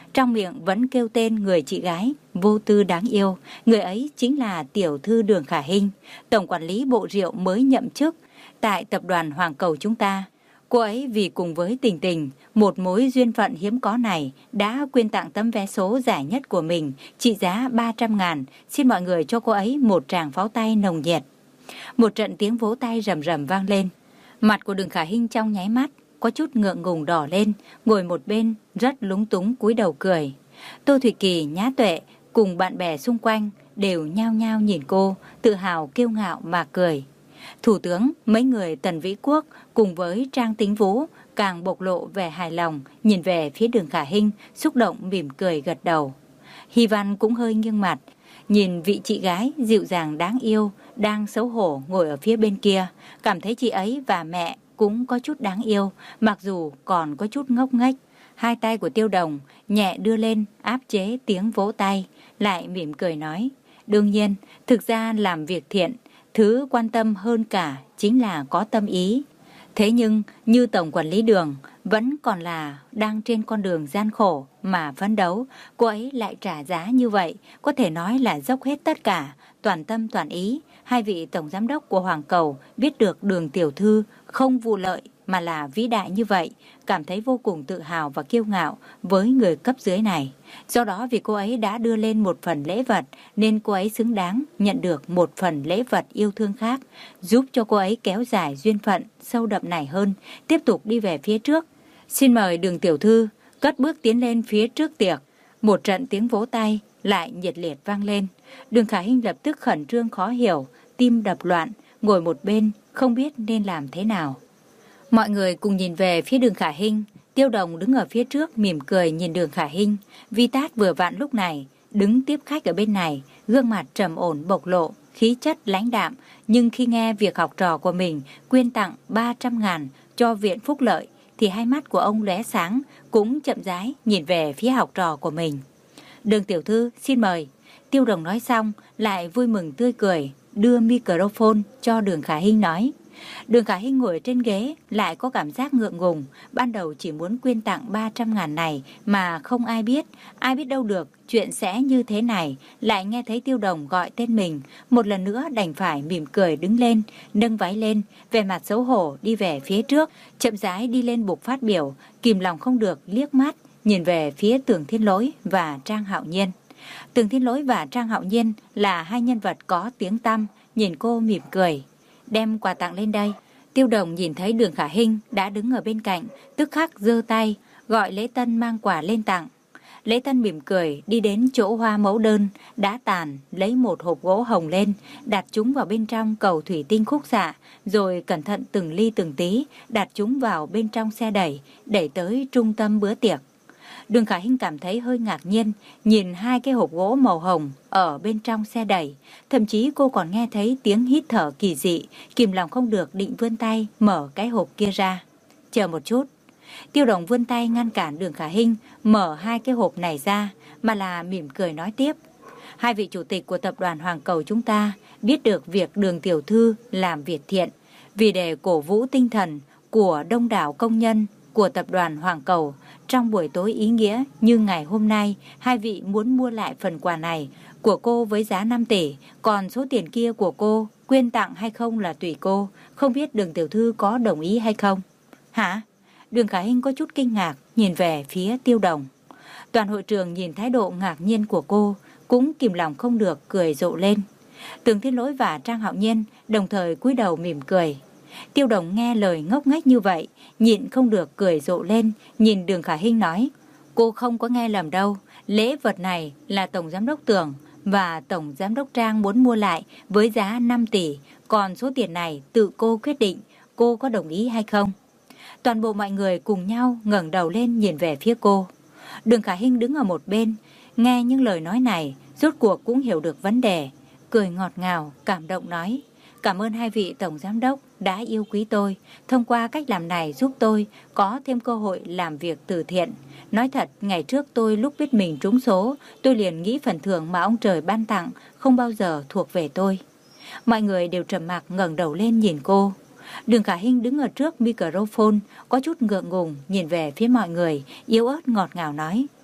trong miệng vẫn kêu tên người chị gái vô tư đáng yêu. Người ấy chính là tiểu thư Đường Khả Hinh, tổng quản lý bộ rượu mới nhậm chức tại tập đoàn Hoàng Cầu chúng ta. Cô ấy vì cùng với Tình Tình, một mối duyên phận hiếm có này, đã quyên tặng tấm vé số giải nhất của mình, trị giá ba trăm ngàn. Xin mọi người cho cô ấy một tràng pháo tay nồng nhiệt. Một trận tiếng vỗ tay rầm rầm vang lên. Mặt của Đường Khả Hinh trong nháy mắt có chút ngượng ngùng đỏ lên, ngồi một bên rất lúng túng cúi đầu cười. Tô Thủy Kỳ, Nhã Tuệ cùng bạn bè xung quanh đều nhao nhao nhìn cô, tự hào kiêu ngạo mà cười. Thủ tướng, mấy người Tần Vĩ Quốc cùng với Trang Tính Vũ càng bộc lộ vẻ hài lòng, nhìn về phía Đường Khả Hinh, xúc động mỉm cười gật đầu. Hy Văn cũng hơi nghiêng mặt, nhìn vị chị gái dịu dàng đáng yêu đang xấu hổ ngồi ở phía bên kia, cảm thấy chị ấy và mẹ cũng có chút đáng yêu, mặc dù còn có chút ngốc nghếch. Hai tay của Tiêu Đồng nhẹ đưa lên áp chế tiếng vỗ tay, lại mỉm cười nói, đương nhiên, thực ra làm việc thiện, thứ quan tâm hơn cả chính là có tâm ý. Thế nhưng như tổng quản lý Đường vẫn còn là đang trên con đường gian khổ mà phấn đấu, cô ấy lại trả giá như vậy, có thể nói là dốc hết tất cả, toàn tâm toàn ý. Hai vị tổng giám đốc của Hoàng Cầu biết được Đường tiểu thư không vụ lợi mà là vĩ đại như vậy, cảm thấy vô cùng tự hào và kiêu ngạo với người cấp dưới này. Do đó vì cô ấy đã đưa lên một phần lễ vật nên cô ấy xứng đáng nhận được một phần lễ vật yêu thương khác, giúp cho cô ấy kéo dài duyên phận sâu đậm này hơn, tiếp tục đi về phía trước. Xin mời Đường tiểu thư cất bước tiến lên phía trước tiệc. Một trận tiếng vỗ tay lại nhiệt liệt vang lên. Đường Khả Hinh lập tức khẩn trương khó hiểu, tim đập loạn, ngồi một bên không biết nên làm thế nào. Mọi người cùng nhìn về phía Đường Khả Hinh. Tiêu Đồng đứng ở phía trước mỉm cười nhìn Đường Khả Hinh. Vi Tát vừa vặn lúc này đứng tiếp khách ở bên này, gương mặt trầm ổn bộc lộ, khí chất lãnh đạm, nhưng khi nghe việc học trò của mình quyên tặng ba trăm ngàn cho viện phúc lợi thì hai mắt của ông lóe sáng, cũng chậm rãi nhìn về phía học trò của mình. Đường tiểu thư xin mời. Tiêu Đồng nói xong lại vui mừng tươi cười, đưa microphone cho Đường Khả Hinh nói. Đường Khả Hinh ngồi trên ghế lại có cảm giác ngượng ngùng, ban đầu chỉ muốn quyên tặng ba trăm ngàn này mà không ai biết, ai biết đâu được chuyện sẽ như thế này, lại nghe thấy Tiêu Đồng gọi tên mình, một lần nữa đành phải mỉm cười đứng lên, nâng váy lên, vẻ mặt xấu hổ đi về phía trước, chậm rãi đi lên bục phát biểu, kìm lòng không được liếc mắt nhìn về phía Tưởng Thiên Lỗi và Trang Hạo Nhiên. Tưởng Thiên Lỗi và Trang Hạo Nhiên là hai nhân vật có tiếng tăm, nhìn cô mỉm cười. Đem quà tặng lên đây. Tiêu Đồng nhìn thấy Đường Khả Hinh đã đứng ở bên cạnh, tức khắc giơ tay gọi Lễ Tân mang quà lên tặng. Lễ Tân mỉm cười đi đến chỗ hoa mẫu đơn đã tàn, lấy một hộp gỗ hồng lên, đặt chúng vào bên trong cầu thủy tinh khúc xạ, rồi cẩn thận từng ly từng tí đặt chúng vào bên trong xe đẩy, đẩy tới trung tâm bữa tiệc. Đường Khả Hinh cảm thấy hơi ngạc nhiên, nhìn hai cái hộp gỗ màu hồng ở bên trong xe đẩy. Thậm chí cô còn nghe thấy tiếng hít thở kỳ dị, kìm lòng không được định vươn tay mở cái hộp kia ra. Chờ một chút. Tiêu Đồng vươn tay ngăn cản Đường Khả Hinh mở hai cái hộp này ra, mà là mỉm cười nói tiếp. Hai vị chủ tịch của tập đoàn Hoàng Cầu chúng ta biết được việc Đường tiểu thư làm việc thiện, vì để cổ vũ tinh thần của đông đảo công nhân của tập đoàn Hoàng Cầu, trong buổi tối ý nghĩa như ngày hôm nay, hai vị muốn mua lại phần quà này của cô với giá năm tỷ, còn số tiền kia của cô quyên tặng hay không là tùy cô, không biết Đường tiểu thư có đồng ý hay không? Hả? Đường Khả Hinh có chút kinh ngạc nhìn về phía Tiêu Đồng. Toàn hội trường nhìn thái độ ngạc nhiên của cô cũng kìm lòng không được cười rộ lên. Tưởng Thiên Lỗi và Trang Hạo Nhiên đồng thời cúi đầu mỉm cười. Tiêu Đồng nghe lời ngốc nghếch như vậy, nhịn không được cười rộ lên, nhìn Đường Khả Hinh nói, cô không có nghe lầm đâu, lễ vật này là Tổng Giám đốc Tưởng và Tổng Giám đốc Trang muốn mua lại với giá năm tỷ, còn số tiền này tự cô quyết định, cô có đồng ý hay không? Toàn bộ mọi người cùng nhau ngẩng đầu lên nhìn về phía cô. Đường Khả Hinh đứng ở một bên, nghe những lời nói này, rốt cuộc cũng hiểu được vấn đề, cười ngọt ngào, cảm động nói, cảm ơn hai vị Tổng Giám đốc đã yêu quý tôi, thông qua cách làm này giúp tôi có thêm cơ hội làm việc từ thiện. Nói thật, ngày trước tôi lúc biết mình trúng số, tôi liền nghĩ phần thưởng mà ông trời ban tặng không bao giờ thuộc về tôi. Mọi người đều trầm mặc ngẩng đầu lên nhìn cô. Đường Khả Hinh đứng ở trước microphone, có chút ngượng ngùng nhìn về phía mọi người, yếu ớt ngọt ngào nói,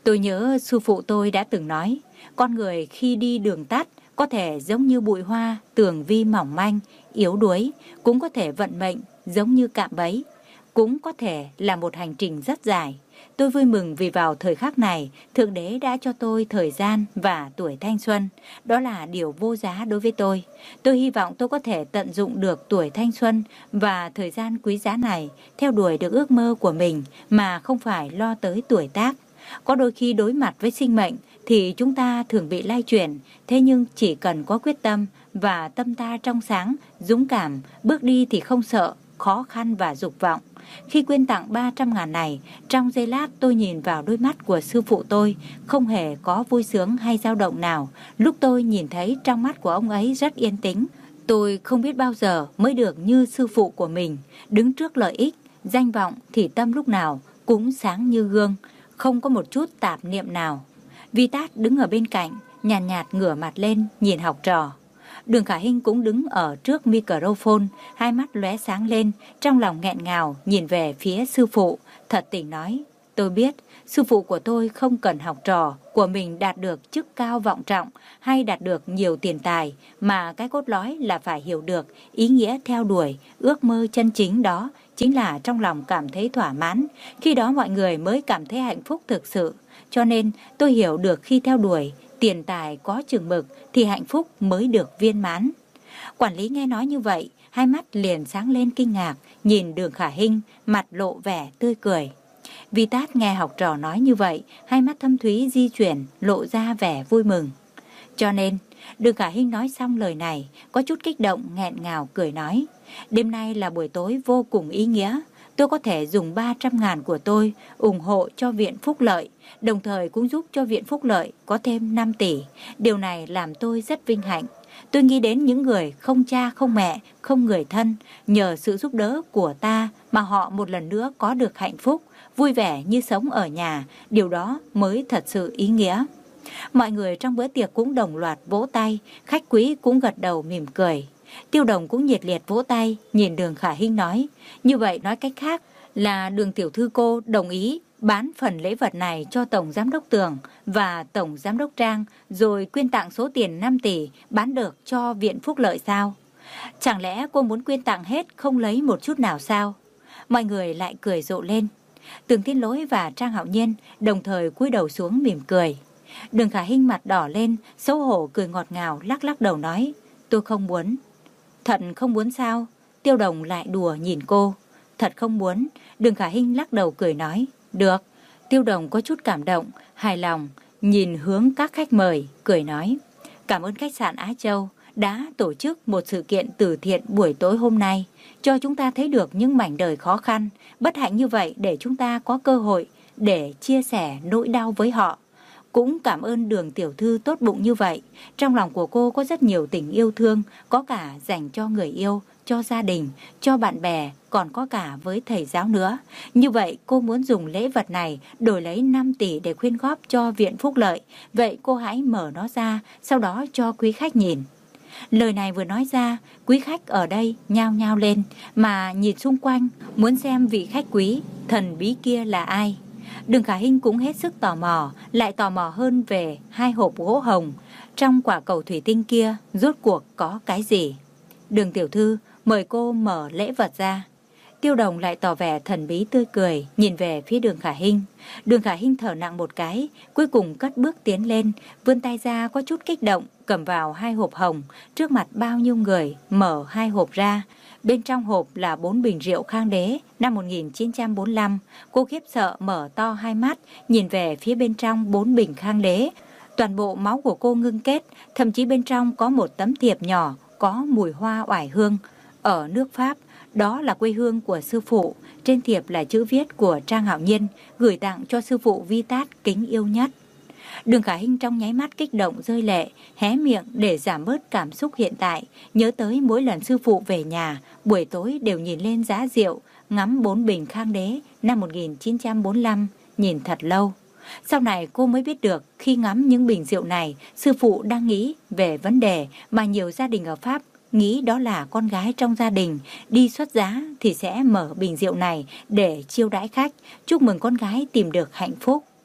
Tôi nhớ sư phụ tôi đã từng nói, con người khi đi đường tắt có thể giống như bụi hoa, tường vi mỏng manh, yếu đuối, cũng có thể vận mệnh giống như cạm bẫy, cũng có thể là một hành trình rất dài. Tôi vui mừng vì vào thời khắc này, Thượng Đế đã cho tôi thời gian và tuổi thanh xuân. Đó là điều vô giá đối với tôi. Tôi hy vọng tôi có thể tận dụng được tuổi thanh xuân và thời gian quý giá này, theo đuổi được ước mơ của mình mà không phải lo tới tuổi tác. Có đôi khi đối mặt với sinh mệnh thì chúng ta thường bị lay chuyển, thế nhưng chỉ cần có quyết tâm và tâm ta trong sáng, dũng cảm, bước đi thì không sợ khó khăn và dục vọng. Khi quyên tặng ba trăm ngàn này, trong giây lát tôi nhìn vào đôi mắt của sư phụ tôi, không hề có vui sướng hay dao động nào. Lúc tôi nhìn thấy trong mắt của ông ấy rất yên tĩnh. Tôi không biết bao giờ mới được như sư phụ của mình, đứng trước lợi ích, danh vọng thì tâm lúc nào cũng sáng như gương, không có một chút tạp niệm nào. Vi Tát đứng ở bên cạnh, nhàn nhạt, nhạt ngửa mặt lên nhìn học trò. Đường Khả Hinh cũng đứng ở trước microphone, hai mắt lóe sáng lên, trong lòng nghẹn ngào nhìn về phía sư phụ, thật tình nói, tôi biết sư phụ của tôi không cần học trò của mình đạt được chức cao vọng trọng hay đạt được nhiều tiền tài, mà cái cốt lõi là phải hiểu được ý nghĩa theo đuổi, ước mơ chân chính đó chính là trong lòng cảm thấy thỏa mãn, khi đó mọi người mới cảm thấy hạnh phúc thực sự. Cho nên tôi hiểu được khi theo đuổi tiền tài có chừng mực thì hạnh phúc mới được viên mãn. Quản lý nghe nói như vậy, hai mắt liền sáng lên kinh ngạc, nhìn Đường Khả Hinh, mặt lộ vẻ tươi cười. Vi Tát nghe học trò nói như vậy, hai mắt thâm thúy di chuyển, lộ ra vẻ vui mừng. Cho nên, Đường Khả Hinh nói xong lời này, có chút kích động nghẹn ngào cười nói, đêm nay là buổi tối vô cùng ý nghĩa. Tôi có thể dùng ba trăm ngàn của tôi ủng hộ cho Viện Phúc Lợi, đồng thời cũng giúp cho Viện Phúc Lợi có thêm năm tỷ. Điều này làm tôi rất vinh hạnh. Tôi nghĩ đến những người không cha, không mẹ, không người thân, nhờ sự giúp đỡ của ta mà họ một lần nữa có được hạnh phúc, vui vẻ như sống ở nhà. Điều đó mới thật sự ý nghĩa. Mọi người trong bữa tiệc cũng đồng loạt vỗ tay, khách quý cũng gật đầu mỉm cười. Tiêu Đồng cũng nhiệt liệt vỗ tay, nhìn Đường Khả Hinh nói, như vậy nói cách khác là Đường tiểu thư cô đồng ý bán phần lễ vật này cho Tổng Giám đốc Tường và Tổng Giám đốc Trang, rồi quyên tặng số tiền năm tỷ bán được cho Viện Phúc Lợi sao? Chẳng lẽ cô muốn quyên tặng hết không lấy một chút nào sao? Mọi người lại cười rộ lên. Tường Thiên Lỗi và Trang Hạo Nhiên đồng thời cúi đầu xuống mỉm cười. Đường Khả Hinh mặt đỏ lên, xấu hổ cười ngọt ngào lắc lắc đầu nói, tôi không muốn. Thật không muốn sao? Tiêu Đồng lại đùa nhìn cô. Thật không muốn. Đường Khả Hinh lắc đầu cười nói, được. Tiêu Đồng có chút cảm động, hài lòng, nhìn hướng các khách mời, cười nói, cảm ơn khách sạn Á Châu đã tổ chức một sự kiện từ thiện buổi tối hôm nay, cho chúng ta thấy được những mảnh đời khó khăn, bất hạnh như vậy để chúng ta có cơ hội để chia sẻ nỗi đau với họ. Cũng cảm ơn Đường tiểu thư tốt bụng như vậy. Trong lòng của cô có rất nhiều tình yêu thương, có cả dành cho người yêu, cho gia đình, cho bạn bè, còn có cả với thầy giáo nữa. Như vậy cô muốn dùng lễ vật này đổi lấy năm tỷ để quyên góp cho Viện Phúc Lợi. Vậy cô hãy mở nó ra, sau đó cho quý khách nhìn. Lời này vừa nói ra, quý khách ở đây nhao nhao lên, mà nhìn xung quanh, muốn xem vị khách quý, thần bí kia là ai. Đường Khả Hinh cũng hết sức tò mò, lại tò mò hơn về hai hộp gỗ hồng. Trong quả cầu thủy tinh kia, rốt cuộc có cái gì? Đường tiểu thư, mời cô mở lễ vật ra. Tiêu Đồng lại tỏ vẻ thần bí tươi cười, nhìn về phía Đường Khả Hinh. Đường Khả Hinh thở nặng một cái, cuối cùng cất bước tiến lên, vươn tay ra có chút kích động, cầm vào hai hộp hồng, trước mặt bao nhiêu người, mở hai hộp ra. Bên trong hộp là bốn bình rượu Khang Đế năm một nghìn chín trăm bốn mươi lăm. Cô khiếp sợ mở to hai mắt, nhìn về phía bên trong bốn bình Khang Đế. Toàn bộ máu của cô ngưng kết, thậm chí bên trong có một tấm thiệp nhỏ, có mùi hoa oải hương. Ở nước Pháp, đó là quê hương của sư phụ. Trên thiệp là chữ viết của Trang Hạo Nhiên, gửi tặng cho sư phụ Vi Tát kính yêu nhất. Đường Khả Hinh trong nháy mắt kích động rơi lệ, hé miệng để giảm bớt cảm xúc hiện tại, nhớ tới mỗi lần sư phụ về nhà, buổi tối đều nhìn lên giá rượu, ngắm bốn bình Khang Đế năm một nghìn chín trăm bốn mươi lăm, nhìn thật lâu. Sau này cô mới biết được khi ngắm những bình rượu này, sư phụ đang nghĩ về vấn đề mà nhiều gia đình ở Pháp nghĩ, đó là con gái trong gia đình đi xuất giá thì sẽ mở bình rượu này để chiêu đãi khách, chúc mừng con gái tìm được hạnh phúc.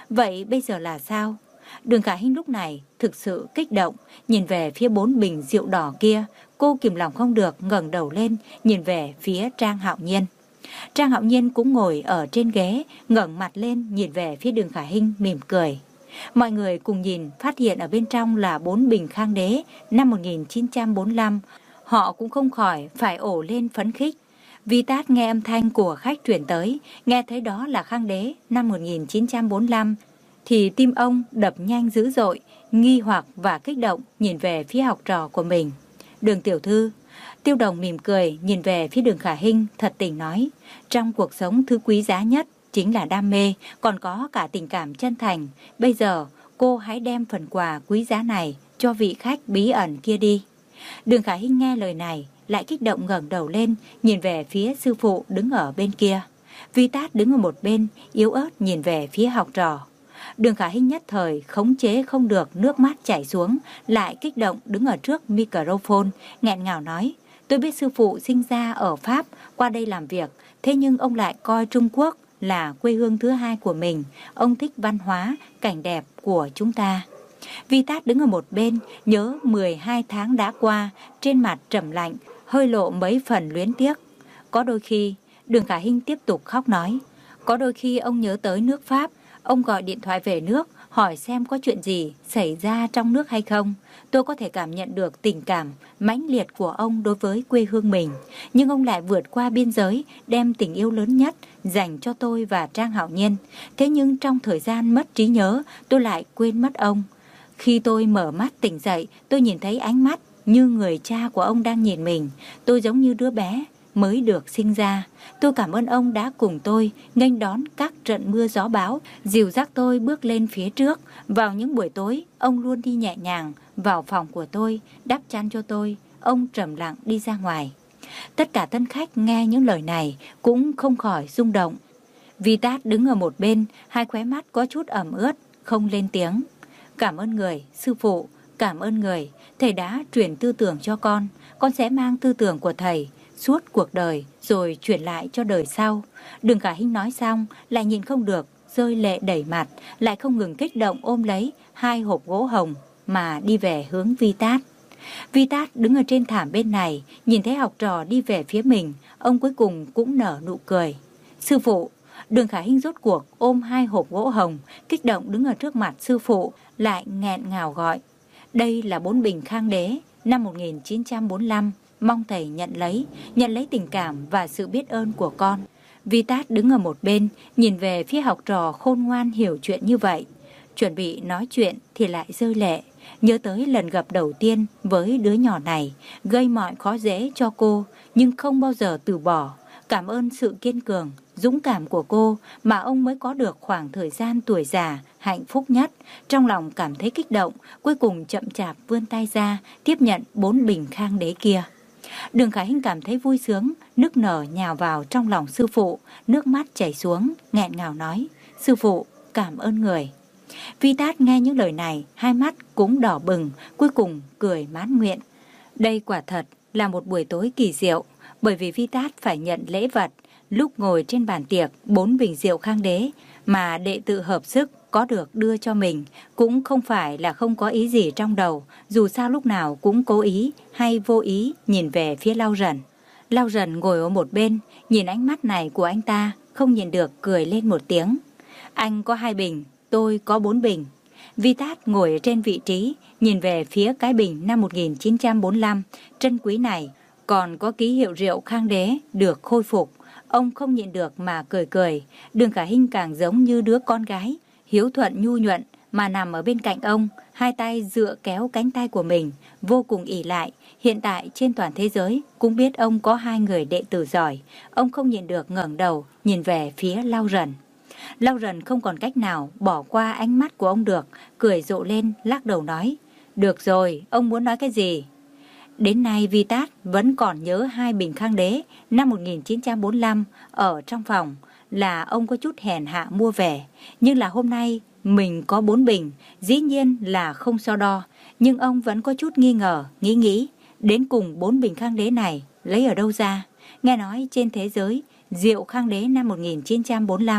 Vậy bây giờ là sao? Đường Khả Hinh lúc này thực sự kích động, nhìn về phía bốn bình rượu đỏ kia. Cô kìm lòng không được ngẩng đầu lên, nhìn về phía Trang Hạo Nhiên. Trang Hạo Nhiên cũng ngồi ở trên ghế, ngẩng mặt lên nhìn về phía Đường Khả Hinh mỉm cười. Mọi người cùng nhìn, phát hiện ở bên trong là bốn bình Khang Đế năm một nghìn chín trăm bốn mươi lăm. Họ cũng không khỏi phải ổ lên phấn khích. Vi Tát nghe âm thanh của khách truyền tới, nghe thấy đó là Khang Đế năm một nghìn chín trăm bốn mươi lăm, thì tim ông đập nhanh dữ dội, nghi hoặc và kích động nhìn về phía học trò của mình. Đường tiểu thư. Tiêu Đồng mỉm cười nhìn về phía Đường Khả Hinh, thật tình nói, trong cuộc sống thứ quý giá nhất chính là đam mê, còn có cả tình cảm chân thành. Bây giờ cô hãy đem phần quà quý giá này cho vị khách bí ẩn kia đi. Đường Khả Hinh nghe lời này lại kích động ngẩng đầu lên, nhìn về phía sư phụ đứng ở bên kia. Vi Tát đứng ở một bên, yếu ớt nhìn về phía học trò. Đường Khả Hinh nhất thời khống chế không được, nước mắt chảy xuống, lại kích động đứng ở trước microphone, nghẹn ngào nói, tôi biết sư phụ sinh ra ở Pháp, qua đây làm việc, thế nhưng ông lại coi Trung Quốc là quê hương thứ hai của mình. Ông thích văn hóa, cảnh đẹp của chúng ta. Vi Tát đứng ở một bên, nhớ mười hai tháng đã qua, trên mặt trầm lạnh, hơi lộ mấy phần luyến tiếc. Có đôi khi, Đường Khả Hinh tiếp tục khóc nói, có đôi khi ông nhớ tới nước Pháp, ông gọi điện thoại về nước, hỏi xem có chuyện gì xảy ra trong nước hay không. Tôi có thể cảm nhận được tình cảm mãnh liệt của ông đối với quê hương mình. Nhưng ông lại vượt qua biên giới, đem tình yêu lớn nhất dành cho tôi và Trang Hạo Nhiên. Thế nhưng trong thời gian mất trí nhớ, tôi lại quên mất ông. Khi tôi mở mắt tỉnh dậy, tôi nhìn thấy ánh mắt như người cha của ông đang nhìn mình. Tôi giống như đứa bé mới được sinh ra. Tôi cảm ơn ông đã cùng tôi nghênh đón các trận mưa gió bão, dìu dắt tôi bước lên phía trước. Vào những buổi tối, ông luôn đi nhẹ nhàng vào phòng của tôi, đắp chăn cho tôi. Ông trầm lặng đi ra ngoài. Tất cả tân khách nghe những lời này cũng không khỏi rung động. Vi Tát đứng ở một bên, hai khóe mắt có chút ẩm ướt, không lên tiếng. Cảm ơn người, sư phụ, cảm ơn người. Thầy đã truyền tư tưởng cho con. Con sẽ mang tư tưởng của thầy suốt cuộc đời rồi chuyển lại cho đời sau. Đường Khả Hinh nói xong lại nhìn không được, rơi lệ đầy mặt, lại không ngừng kích động ôm lấy hai hộp gỗ hồng mà đi về hướng Vi Tát. Vi Tát đứng ở trên thảm bên này, nhìn thấy học trò đi về phía mình, ông cuối cùng cũng nở nụ cười. Sư phụ. Đường Khả Hinh rốt cuộc ôm hai hộp gỗ hồng, kích động đứng ở trước mặt sư phụ, lại nghẹn ngào gọi, đây là bốn bình Khang Đế năm một nghìn chín trăm bốn mươi lăm, mong thầy nhận lấy, nhận lấy tình cảm và sự biết ơn của con. Vi Tát đứng ở một bên, nhìn về phía học trò khôn ngoan hiểu chuyện như vậy. Chuẩn bị nói chuyện thì lại rơi lệ, nhớ tới lần gặp đầu tiên với đứa nhỏ này, gây mọi khó dễ cho cô, nhưng không bao giờ từ bỏ. Cảm ơn sự kiên cường, dũng cảm của cô mà ông mới có được khoảng thời gian tuổi già hạnh phúc nhất. Trong lòng cảm thấy kích động, cuối cùng chậm chạp vươn tay ra tiếp nhận bốn bình Khang Đế kia. Đường Khả Hinh cảm thấy vui sướng, nức nở nhào vào trong lòng sư phụ, nước mắt chảy xuống, nghẹn ngào nói, sư phụ, cảm ơn người. Vi Tát nghe những lời này, hai mắt cũng đỏ bừng, cuối cùng cười mãn nguyện. Đây quả thật là một buổi tối kỳ diệu, bởi vì Vi Tát phải nhận lễ vật. Lúc ngồi trên bàn tiệc, bốn bình rượu Khang Đế mà đệ tử hợp sức có được đưa cho mình, cũng không phải là không có ý gì trong đầu, dù sao lúc nào cũng cố ý hay vô ý nhìn về phía Lau Rần. Lau Rần ngồi ở một bên, nhìn ánh mắt này của anh ta, không nhìn được cười lên một tiếng. Anh có hai bình, tôi có bốn bình. Vi Tát ngồi ở trên vị trí, nhìn về phía cái bình năm một nghìn chín trăm bốn mươi lăm, trân quý này, còn có ký hiệu rượu Khang Đế được khôi phục. Ông không nhịn được mà cười cười. Đường Khả Hinh càng giống như đứa con gái hiếu thuận nhu nhuận mà nằm ở bên cạnh ông, hai tay dựa kéo cánh tay của mình, vô cùng ỷ lại. Hiện tại trên toàn thế giới cũng biết ông có hai người đệ tử giỏi. Ông không nhịn được ngẩng đầu nhìn về phía Lau Rần. Lau Rần không còn cách nào bỏ qua ánh mắt của ông được, cười rộ lên lắc đầu nói, được rồi, ông muốn nói cái gì? Đến nay Vi Tát vẫn còn nhớ hai bình Khang Đế năm một nghìn chín trăm bốn mươi lăm ở trong phòng là ông có chút hèn hạ mua về. Nhưng là hôm nay mình có bốn bình, dĩ nhiên là không so đo. Nhưng ông vẫn có chút nghi ngờ, nghĩ nghĩ, đến cùng bốn bình Khang Đế này lấy ở đâu ra? Nghe nói trên thế giới, rượu Khang Đế năm một nghìn chín trăm bốn mươi lăm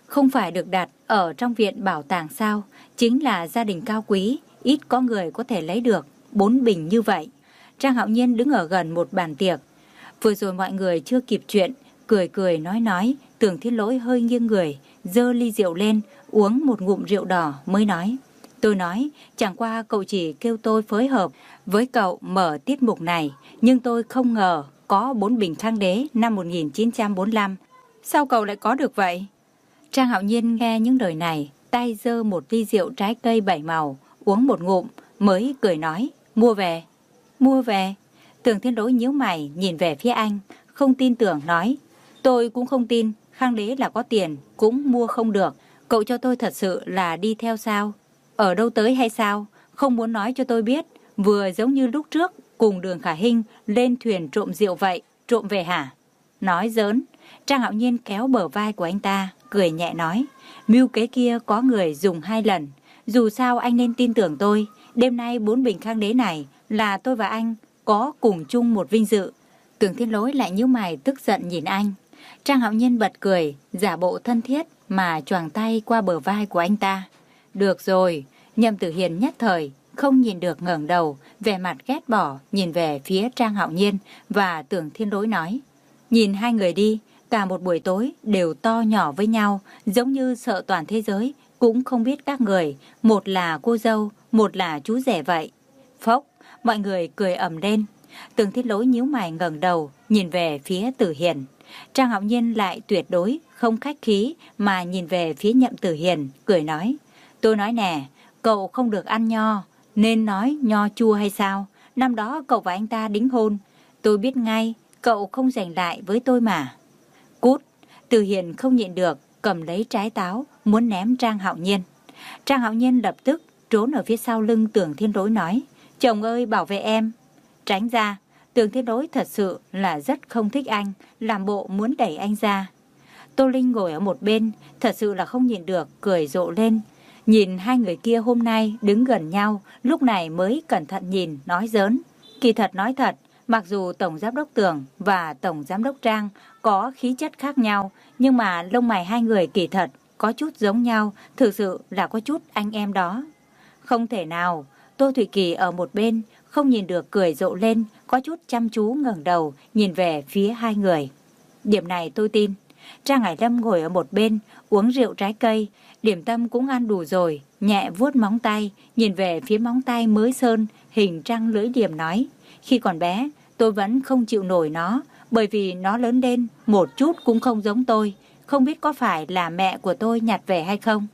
Không phải được đặt ở trong viện bảo tàng sao? Chính là gia đình cao quý, ít có người có thể lấy được bốn bình như vậy. Trang Hạo Nhiên đứng ở gần một bàn tiệc. Vừa rồi mọi người chưa kịp chuyện, cười cười nói nói, Tưởng Thiên Lỗi hơi nghiêng người, giơ ly rượu lên, uống một ngụm rượu đỏ mới nói. Tôi nói, chẳng qua cậu chỉ kêu tôi phối hợp với cậu mở tiết mục này, nhưng tôi không ngờ có bốn bình Khang Đế năm một nghìn chín trăm bốn mươi lăm. Sao cậu lại có được vậy? Trang Hạo Nhiên nghe những lời này, tay giơ một ly rượu trái cây bảy màu, uống một ngụm, mới cười nói, mua về. Mua về? Tưởng Thiên Lỗi nhíu mày nhìn về phía anh, không tin tưởng nói, tôi cũng không tin, Khang Đế là có tiền, cũng mua không được. Cậu cho tôi thật sự là đi theo sao? Ở đâu tới hay sao? Không muốn nói cho tôi biết, vừa giống như lúc trước cùng Đường Khả Hinh lên thuyền trộm rượu vậy, trộm về hả? Nói giỡn. Trang Hạo Nhiên kéo bờ vai của anh ta, cười nhẹ nói, mưu kế kia có người dùng hai lần, dù sao anh nên tin tưởng tôi, đêm nay bốn bình Khang Đế này là tôi và anh có cùng chung một vinh dự. Tưởng Thiên Lỗi lại nhíu mày tức giận nhìn anh. Trang Hạo Nhiên bật cười, giả bộ thân thiết mà choàng tay qua bờ vai của anh ta. Được rồi. Nhậm Tử Hiền nhất thời không nhìn được ngẩng đầu, vẻ mặt ghét bỏ nhìn về phía Trang Hạo Nhiên và Tưởng Thiên Lỗi nói, nhìn hai người đi, cả một buổi tối đều to nhỏ với nhau, giống như sợ toàn thế giới cũng không biết các người, một là cô dâu, một là chú rể vậy. Phốc, mọi người cười ầm lên. Tưởng Thiên Lỗi nhíu mày ngẩng đầu nhìn về phía Tử Hiền. Trang Hạo Nhiên lại tuyệt đối không khách khí mà nhìn về phía Nhậm Tử Hiền, cười nói, tôi nói nè, cậu không được ăn nho, nên nói nho chua hay sao? Năm đó cậu và anh ta đính hôn, tôi biết ngay, cậu không giành lại với tôi mà. Cút. Tử Hiền không nhịn được, cầm lấy trái táo, muốn ném Trang Hạo Nhiên. Trang Hạo Nhiên lập tức trốn ở phía sau lưng Tưởng Thiên Lỗi nói, chồng ơi bảo vệ em. Tránh ra. Tưởng Thiên Lỗi thật sự là rất không thích anh, làm bộ muốn đẩy anh ra. Tô Linh ngồi ở một bên, thật sự là không nhịn được, cười rộ lên. Nhìn hai người kia hôm nay đứng gần nhau, lúc này mới cẩn thận nhìn, nói giỡn. Kỳ thật nói thật, mặc dù Tổng Giám đốc Tưởng và Tổng Giám đốc Trang có khí chất khác nhau, nhưng mà lông mày hai người kỳ thật có chút giống nhau, thực sự là có chút anh em đó. Không thể nào. Tô Thủy Kỳ ở một bên, không nhìn được cười rộ lên, có chút chăm chú ngẩng đầu, nhìn về phía hai người. Điểm này tôi tin. Trang Hải Lâm ngồi ở một bên, uống rượu trái cây, điểm tâm cũng ăn đủ rồi, nhẹ vuốt móng tay, nhìn về phía móng tay mới sơn, hình trăng lưỡi liềm nói. Khi còn bé, tôi vẫn không chịu nổi nó, bởi vì nó lớn lên, một chút cũng không giống tôi, không biết có phải là mẹ của tôi nhặt về hay không.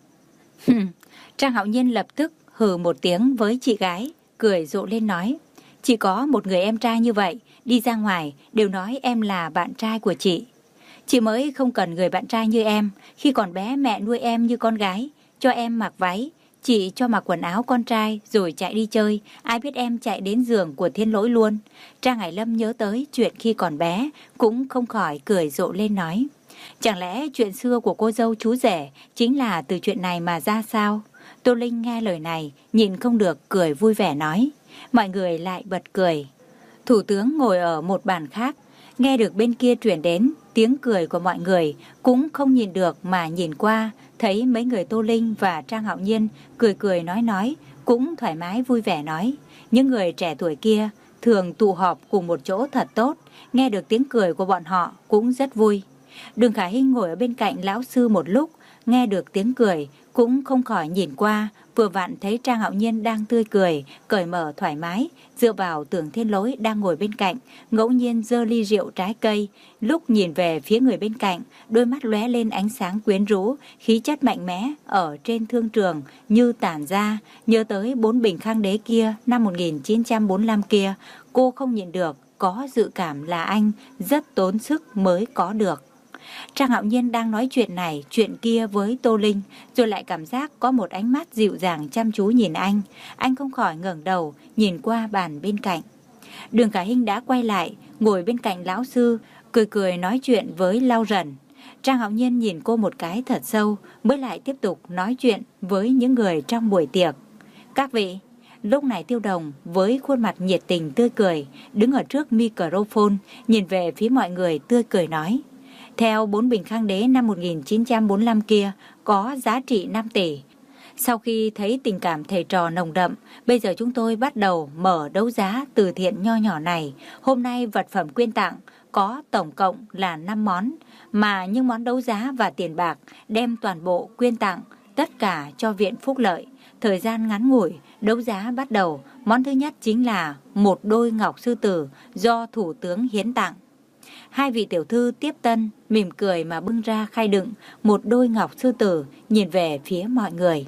Trang Hạo Nhiên lập tức hừ một tiếng với chị gái, cười rộ lên nói, chỉ có một người em trai như vậy, đi ra ngoài đều nói em là bạn trai của chị. Chị mới không cần người bạn trai như em, khi còn bé mẹ nuôi em như con gái, cho em mặc váy, chị cho mặc quần áo con trai rồi chạy đi chơi, ai biết em chạy đến giường của Thiên Lỗi luôn. Trang Hải Lâm nhớ tới chuyện khi còn bé, cũng không khỏi cười rộ lên nói, chẳng lẽ chuyện xưa của cô dâu chú rể chính là từ chuyện này mà ra sao? Tô Linh nghe lời này, nhìn không được cười vui vẻ nói. Mọi người lại bật cười. Thủ tướng ngồi ở một bàn khác, nghe được bên kia truyền đến tiếng cười của mọi người, cũng không nhìn được mà nhìn qua, thấy mấy người Tô Linh và Trang Hạo Nhiên cười cười nói nói, cũng thoải mái vui vẻ nói. Những người trẻ tuổi kia thường tụ họp cùng một chỗ thật tốt, nghe được tiếng cười của bọn họ cũng rất vui. Đường Khả Hinh ngồi ở bên cạnh lão sư một lúc, nghe được tiếng cười, cũng không khỏi nhìn qua, vừa vặn thấy Trang Hạo Nhiên đang tươi cười, cởi mở thoải mái, dựa vào Tưởng Thiên Lỗi đang ngồi bên cạnh, ngẫu nhiên giơ ly rượu trái cây, lúc nhìn về phía người bên cạnh, đôi mắt lóe lên ánh sáng quyến rũ, khí chất mạnh mẽ ở trên thương trường như tản ra, nhớ tới bốn bình Khang Đế kia năm một nghìn chín trăm bốn mươi lăm kia, cô không nhìn được, có dự cảm là anh rất tốn sức mới có được. Trang Hạo Nhiên đang nói chuyện này, chuyện kia với Tô Linh, rồi lại cảm giác có một ánh mắt dịu dàng chăm chú nhìn anh. Anh không khỏi ngẩng đầu, nhìn qua bàn bên cạnh. Đường Khả Hinh đã quay lại, ngồi bên cạnh lão sư, cười cười nói chuyện với Lau Rần. Trang Hạo Nhiên nhìn cô một cái thật sâu, mới lại tiếp tục nói chuyện với những người trong buổi tiệc. Các vị, lúc này Tiêu Đồng với khuôn mặt nhiệt tình tươi cười, đứng ở trước microphone, nhìn về phía mọi người tươi cười nói. Theo bốn bình khang đế năm một nghìn chín trăm bốn mươi lăm kia có giá trị năm tỷ. Sau khi thấy tình cảm thầy trò nồng đậm, bây giờ chúng tôi bắt đầu mở đấu giá từ thiện nho nhỏ này. Hôm nay vật phẩm quyên tặng có tổng cộng là năm món, mà những món đấu giá và tiền bạc đem toàn bộ quyên tặng tất cả cho Viện Phúc Lợi. Thời gian ngắn ngủi, đấu giá bắt đầu. Món thứ nhất chính là một đôi ngọc sư tử do Thủ tướng hiến tặng. Hai vị tiểu thư tiếp tân, mỉm cười mà bưng ra khay đựng một đôi ngọc sư tử, nhìn về phía mọi người.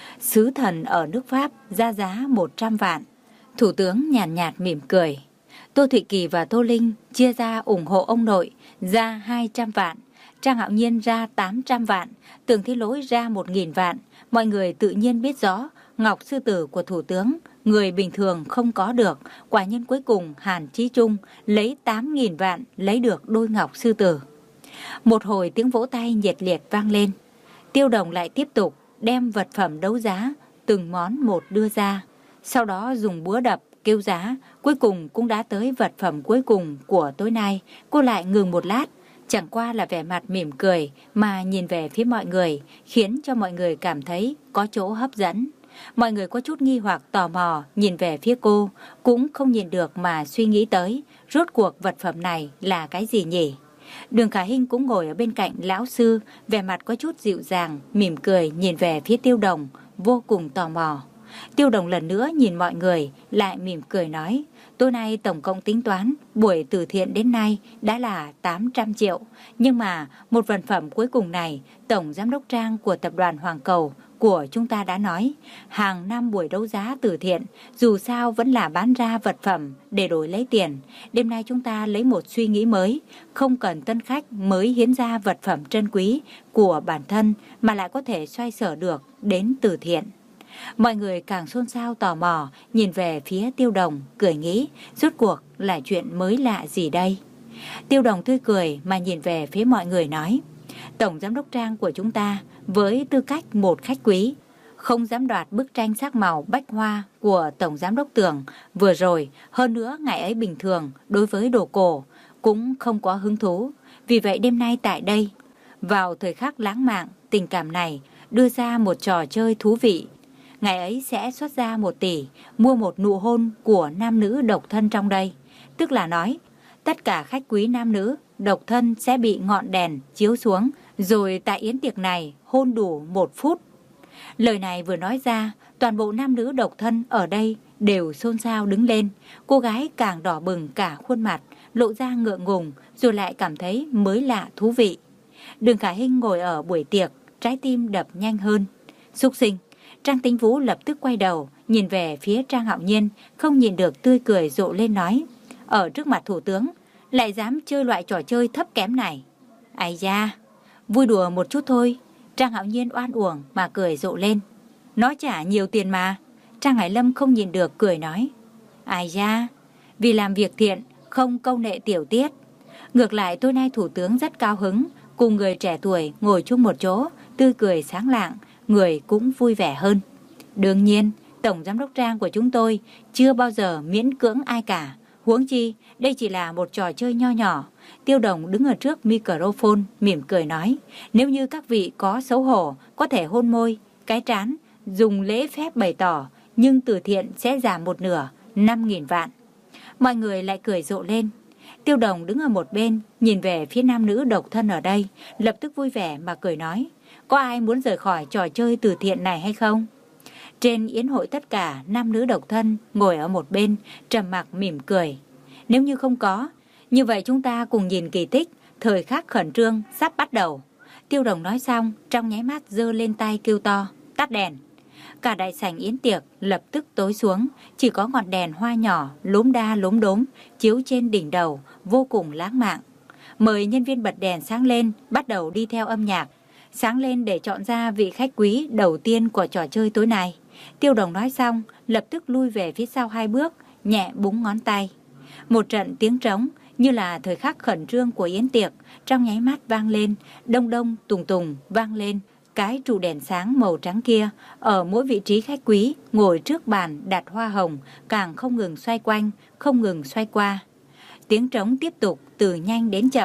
Sứ thần ở nước Pháp ra giá một trăm vạn. Thủ tướng nhàn nhạt, nhạt mỉm cười. Tô Thụy Kỳ và Tô Linh chia ra ủng hộ ông nội ra hai trăm vạn. Trang Hạo Nhiên ra tám trăm vạn. Tưởng Thi Lỗi ra một nghìn vạn. Mọi người tự nhiên biết rõ ngọc sư tử của Thủ tướng người bình thường không có được. Quả nhân cuối cùng Hàn Chí Trung lấy tám nghìn vạn lấy được đôi ngọc sư tử. Một hồi tiếng vỗ tay nhiệt liệt vang lên. Tiêu Đồng lại tiếp tục đem vật phẩm đấu giá từng món một đưa ra. Sau đó dùng búa đập kêu giá. Cuối cùng cũng đã tới vật phẩm cuối cùng của tối nay. Cô lại ngừng một lát, chẳng qua là vẻ mặt mỉm cười mà nhìn về phía mọi người, khiến cho mọi người cảm thấy có chỗ hấp dẫn. Mọi người có chút nghi hoặc tò mò nhìn về phía cô, cũng không nhìn được mà suy nghĩ tới rốt cuộc vật phẩm này là cái gì nhỉ. Đường Khả Hinh cũng ngồi ở bên cạnh lão sư, vẻ mặt có chút dịu dàng, mỉm cười nhìn về phía Tiêu Đồng, vô cùng tò mò. Tiêu Đồng lần nữa nhìn mọi người, lại mỉm cười nói, tối nay tổng cộng tính toán, buổi từ thiện đến nay đã là tám trăm triệu. Nhưng mà một vật phẩm cuối cùng này, Tổng Giám đốc Trang của Tập đoàn Hoàng Cầu của chúng ta đã nói, hàng năm buổi đấu giá từ thiện, dù sao vẫn là bán ra vật phẩm để đổi lấy tiền. Đêm nay chúng ta lấy một suy nghĩ mới, không cần tân khách mới hiến ra vật phẩm trân quý của bản thân, mà lại có thể xoay sở được đến từ thiện. Mọi người càng xôn xao tò mò, nhìn về phía Tiêu Đồng, cười nghĩ, rốt cuộc là chuyện mới lạ gì đây? Tiêu Đồng tươi cười mà nhìn về phía mọi người nói, Tổng Giám đốc Trang của chúng ta với tư cách một khách quý, không dám đoạt bức tranh sắc màu bách hoa của Tổng Giám đốc Tưởng vừa rồi. Hơn nữa ngày ấy bình thường đối với đồ cổ cũng không có hứng thú. Vì vậy đêm nay tại đây, vào thời khắc lãng mạn tình cảm này, đưa ra một trò chơi thú vị. Ngày ấy sẽ xuất ra một tỷ, mua một nụ hôn của nam nữ độc thân trong đây. Tức là nói, tất cả khách quý nam nữ độc thân sẽ bị ngọn đèn chiếu xuống, rồi tại yến tiệc này hôn đủ một phút. Lời này vừa nói ra, toàn bộ nam nữ độc thân ở đây đều xôn xao đứng lên. Cô gái càng đỏ bừng cả khuôn mặt, lộ ra ngượng ngùng, rồi lại cảm thấy mới lạ thú vị. Đường Khả Hinh ngồi ở buổi tiệc, trái tim đập nhanh hơn. Súc sinh. Trang Tĩnh Vũ lập tức quay đầu, nhìn về phía Trang Hạo Nhiên, không nhìn được tươi cười rộ lên nói, ở trước mặt thủ tướng, lại dám chơi loại trò chơi thấp kém này. Ây da, vui đùa một chút thôi. Trang Hạo Nhiên oan uổng mà cười rộ lên. Nó trả nhiều tiền mà. Trang Hải Lâm không nhìn được cười nói, ai da, vì làm việc thiện, không câu nệ tiểu tiết. Ngược lại tối nay thủ tướng rất cao hứng, cùng người trẻ tuổi ngồi chung một chỗ, tươi cười sáng lạng, người cũng vui vẻ hơn. Đương nhiên, Tổng Giám đốc Trang của chúng tôi chưa bao giờ miễn cưỡng ai cả. Huống chi, đây chỉ là một trò chơi nho nhỏ. Tiêu Đồng đứng ở trước microphone, mỉm cười nói, nếu như các vị có xấu hổ, có thể hôn môi, cái trán, dùng lễ phép bày tỏ, nhưng từ thiện sẽ giảm một nửa, năm nghìn vạn. Mọi người lại cười rộ lên. Tiêu Đồng đứng ở một bên, nhìn về phía nam nữ độc thân ở đây, lập tức vui vẻ mà cười nói, có ai muốn rời khỏi trò chơi từ thiện này hay không? Trên yến hội tất cả nam nữ độc thân ngồi ở một bên, trầm mặc mỉm cười. Nếu như không có, như vậy chúng ta cùng nhìn kỳ tích, thời khắc khẩn trương sắp bắt đầu. Tiêu Đồng nói xong, trong nháy mắt giơ lên tay kêu to, tắt đèn. Cả đại sảnh yến tiệc lập tức tối xuống, chỉ có ngọn đèn hoa nhỏ lốm đa lốm đốm chiếu trên đỉnh đầu, vô cùng lãng mạn. Mời nhân viên bật đèn sáng lên, bắt đầu đi theo âm nhạc, sáng lên để chọn ra vị khách quý đầu tiên của trò chơi tối nay. Tiêu Đồng nói xong, lập tức lui về phía sau hai bước, nhẹ búng ngón tay. Một trận tiếng trống như là thời khắc khẩn trương của yến tiệc, trong nháy mắt vang lên, đông đông tùng tùng vang lên. Cái trụ đèn sáng màu trắng kia ở mỗi vị trí khách quý ngồi trước bàn đặt hoa hồng càng không ngừng xoay quanh, không ngừng xoay qua. Tiếng trống tiếp tục từ nhanh đến chậm,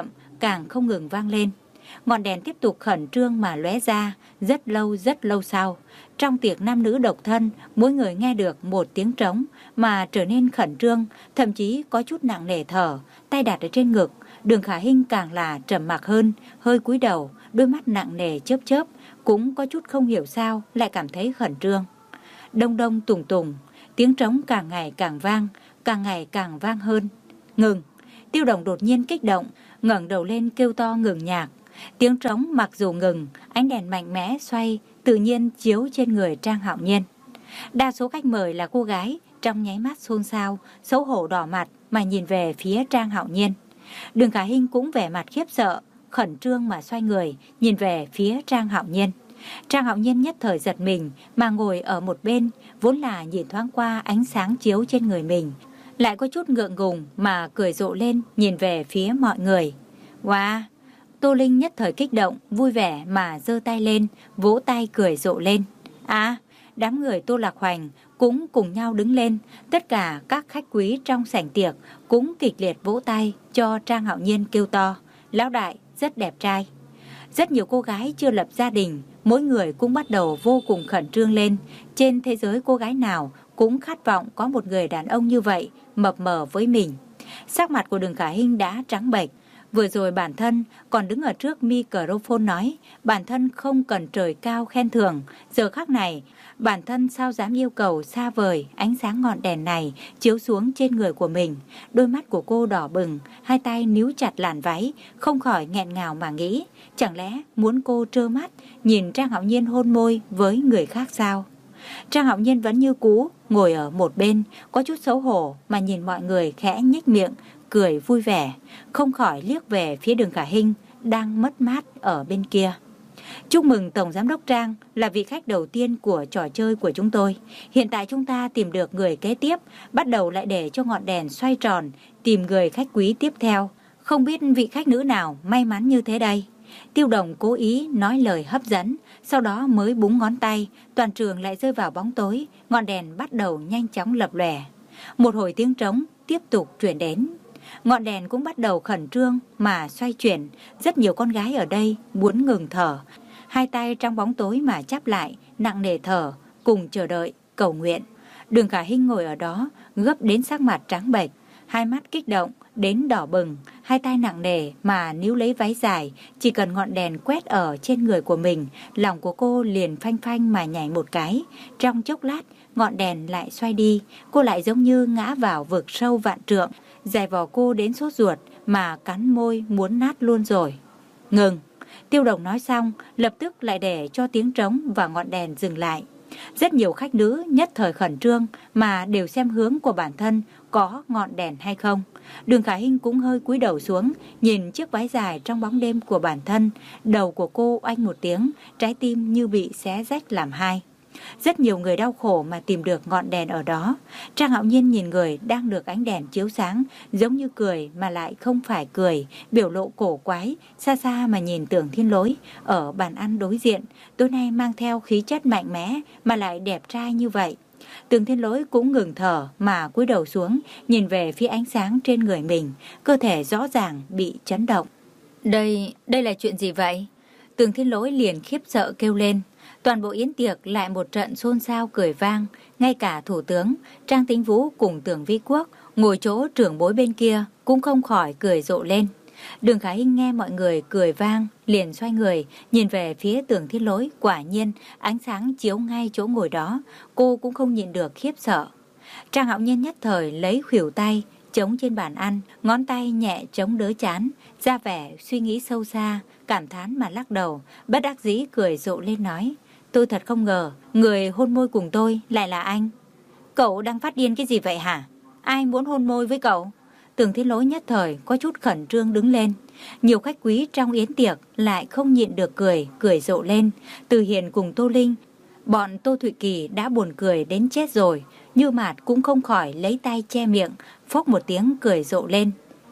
càng không ngừng vang lên. Ngọn đèn tiếp tục khẩn trương mà lóe ra. Rất lâu rất lâu sau, trong tiệc nam nữ độc thân, mỗi người nghe được một tiếng trống mà trở nên khẩn trương, thậm chí có chút nặng nề thở, tay đặt ở trên ngực. Đường Khả Hinh càng là trầm mặc hơn, hơi cúi đầu, đôi mắt nặng nề chớp chớp, cũng có chút không hiểu sao lại cảm thấy khẩn trương. Đông đông tùng tùng, tiếng trống càng ngày càng vang, càng ngày càng vang hơn. Ngừng! Tiêu Đồng đột nhiên kích động, ngẩng đầu lên kêu to ngừng nhạc. Tiếng trống mặc dù ngừng, ánh đèn mạnh mẽ xoay, tự nhiên chiếu trên người Trang Hạo Nhiên. Đa số khách mời là cô gái, trong nháy mắt xôn xao, xấu hổ đỏ mặt mà nhìn về phía Trang Hạo Nhiên. Đường Khả Hinh cũng vẻ mặt khiếp sợ, khẩn trương mà xoay người, nhìn về phía Trang Hạo Nhiên. Trang Hạo Nhiên nhất thời giật mình mà ngồi ở một bên, vốn là nhìn thoáng qua ánh sáng chiếu trên người mình, lại có chút ngượng ngùng mà cười rộ lên nhìn về phía mọi người. Wow! Tô Linh nhất thời kích động, vui vẻ mà giơ tay lên, vỗ tay cười rộ lên. À, đám người Tô Lạc Hoành cũng cùng nhau đứng lên, tất cả các khách quý trong sảnh tiệc cũng kịch liệt vỗ tay cho Trang Hạo Nhiên kêu to. Lão đại, rất đẹp trai. Rất nhiều cô gái chưa lập gia đình, mỗi người cũng bắt đầu vô cùng khẩn trương lên. Trên thế giới cô gái nào cũng khát vọng có một người đàn ông như vậy, mập mờ với mình. Sắc mặt của Đường Khả Hinh đã trắng bệch. Vừa rồi bản thân còn đứng ở trước microphone nói bản thân không cần trời cao khen thưởng. Giờ khắc này, bản thân sao dám yêu cầu xa vời ánh sáng ngọn đèn này chiếu xuống trên người của mình. Đôi mắt của cô đỏ bừng, hai tay níu chặt làn váy, không khỏi nghẹn ngào mà nghĩ. Chẳng lẽ muốn cô trơ mắt nhìn Trang Hạo Nhiên hôn môi với người khác sao? Trang Hạo Nhiên vẫn như cũ, ngồi ở một bên, có chút xấu hổ mà nhìn mọi người khẽ nhếch miệng, cười vui vẻ, không khỏi liếc về phía Đường Khả Hinh đang mất mát ở bên kia. Chúc mừng Tổng Giám đốc Trang là vị khách đầu tiên của trò chơi của chúng tôi. Hiện tại chúng ta tìm được người kế tiếp, bắt đầu lại để cho ngọn đèn xoay tròn, tìm người khách quý tiếp theo. Không biết vị khách nữ nào may mắn như thế đây. Tiêu Đồng cố ý nói lời hấp dẫn, sau đó mới búng ngón tay, toàn trường lại rơi vào bóng tối, ngọn đèn bắt đầu nhanh chóng lập lòe. Một hồi tiếng trống tiếp tục truyền đến. Ngọn đèn cũng bắt đầu khẩn trương mà xoay chuyển, rất nhiều con gái ở đây muốn ngừng thở, hai tay trong bóng tối mà chắp lại, nặng nề thở, cùng chờ đợi, cầu nguyện. Đường Khả Hinh ngồi ở đó, gấp đến sắc mặt trắng bệch, hai mắt kích động đến đỏ bừng, hai tay nặng nề mà níu lấy váy dài. Chỉ cần ngọn đèn quét ở trên người của mình, lòng của cô liền phanh phanh mà nhảy một cái. Trong chốc lát, ngọn đèn lại xoay đi, cô lại giống như ngã vào vực sâu vạn trượng. Dài vò cô đến sốt ruột mà cắn môi muốn nát luôn rồi. Ngừng! Tiêu Đồng nói xong, lập tức lại để cho tiếng trống và ngọn đèn dừng lại. Rất nhiều khách nữ nhất thời khẩn trương mà đều xem hướng của bản thân có ngọn đèn hay không. Đường Khả Hinh cũng hơi cúi đầu xuống, nhìn chiếc váy dài trong bóng đêm của bản thân. Đầu của cô oanh một tiếng, trái tim như bị xé rách làm hai. Rất nhiều người đau khổ mà tìm được ngọn đèn ở đó. Trang Hạo Nhiên nhìn người đang được ánh đèn chiếu sáng, giống như cười mà lại không phải cười, biểu lộ cổ quái, xa xa mà nhìn Tưởng Thiên Lỗi ở bàn ăn đối diện, tối nay mang theo khí chất mạnh mẽ mà lại đẹp trai như vậy. Tưởng Thiên Lỗi cũng ngừng thở mà cúi đầu xuống, nhìn về phía ánh sáng trên người mình, cơ thể rõ ràng bị chấn động. Đây, đây là chuyện gì vậy? Tưởng Thiên Lỗi liền khiếp sợ kêu lên. Toàn bộ yến tiệc lại một trận xôn xao cười vang, ngay cả Thủ tướng Trang Tĩnh Vũ cùng Tưởng Vĩ Quốc ngồi chỗ trưởng bối bên kia cũng không khỏi cười rộ lên. Đường Khả Hinh nghe mọi người cười vang, liền xoay người, nhìn về phía Tưởng Thiên Lỗi, quả nhiên ánh sáng chiếu ngay chỗ ngồi đó, cô cũng không nhịn được khiếp sợ. Trang Hạo Nhiên nhất thời lấy khuỷu tay chống trên bàn ăn, ngón tay nhẹ chống đỡ trán, ra vẻ suy nghĩ sâu xa, cảm thán mà lắc đầu, bất đắc dĩ cười rộ lên nói: tôi thật không ngờ, người hôn môi cùng tôi lại là anh. Cậu đang phát điên cái gì vậy hả? Ai muốn hôn môi với cậu? Tưởng Thiên Lỗi nhất thời có chút khẩn trương đứng lên. Nhiều khách quý trong yến tiệc lại không nhịn được cười, cười rộ lên. Từ Hiền cùng Tô Linh, bọn Tô Thụy Kỳ đã buồn cười đến chết rồi. Như Mạt cũng không khỏi lấy tay che miệng, phốc một tiếng cười rộ lên.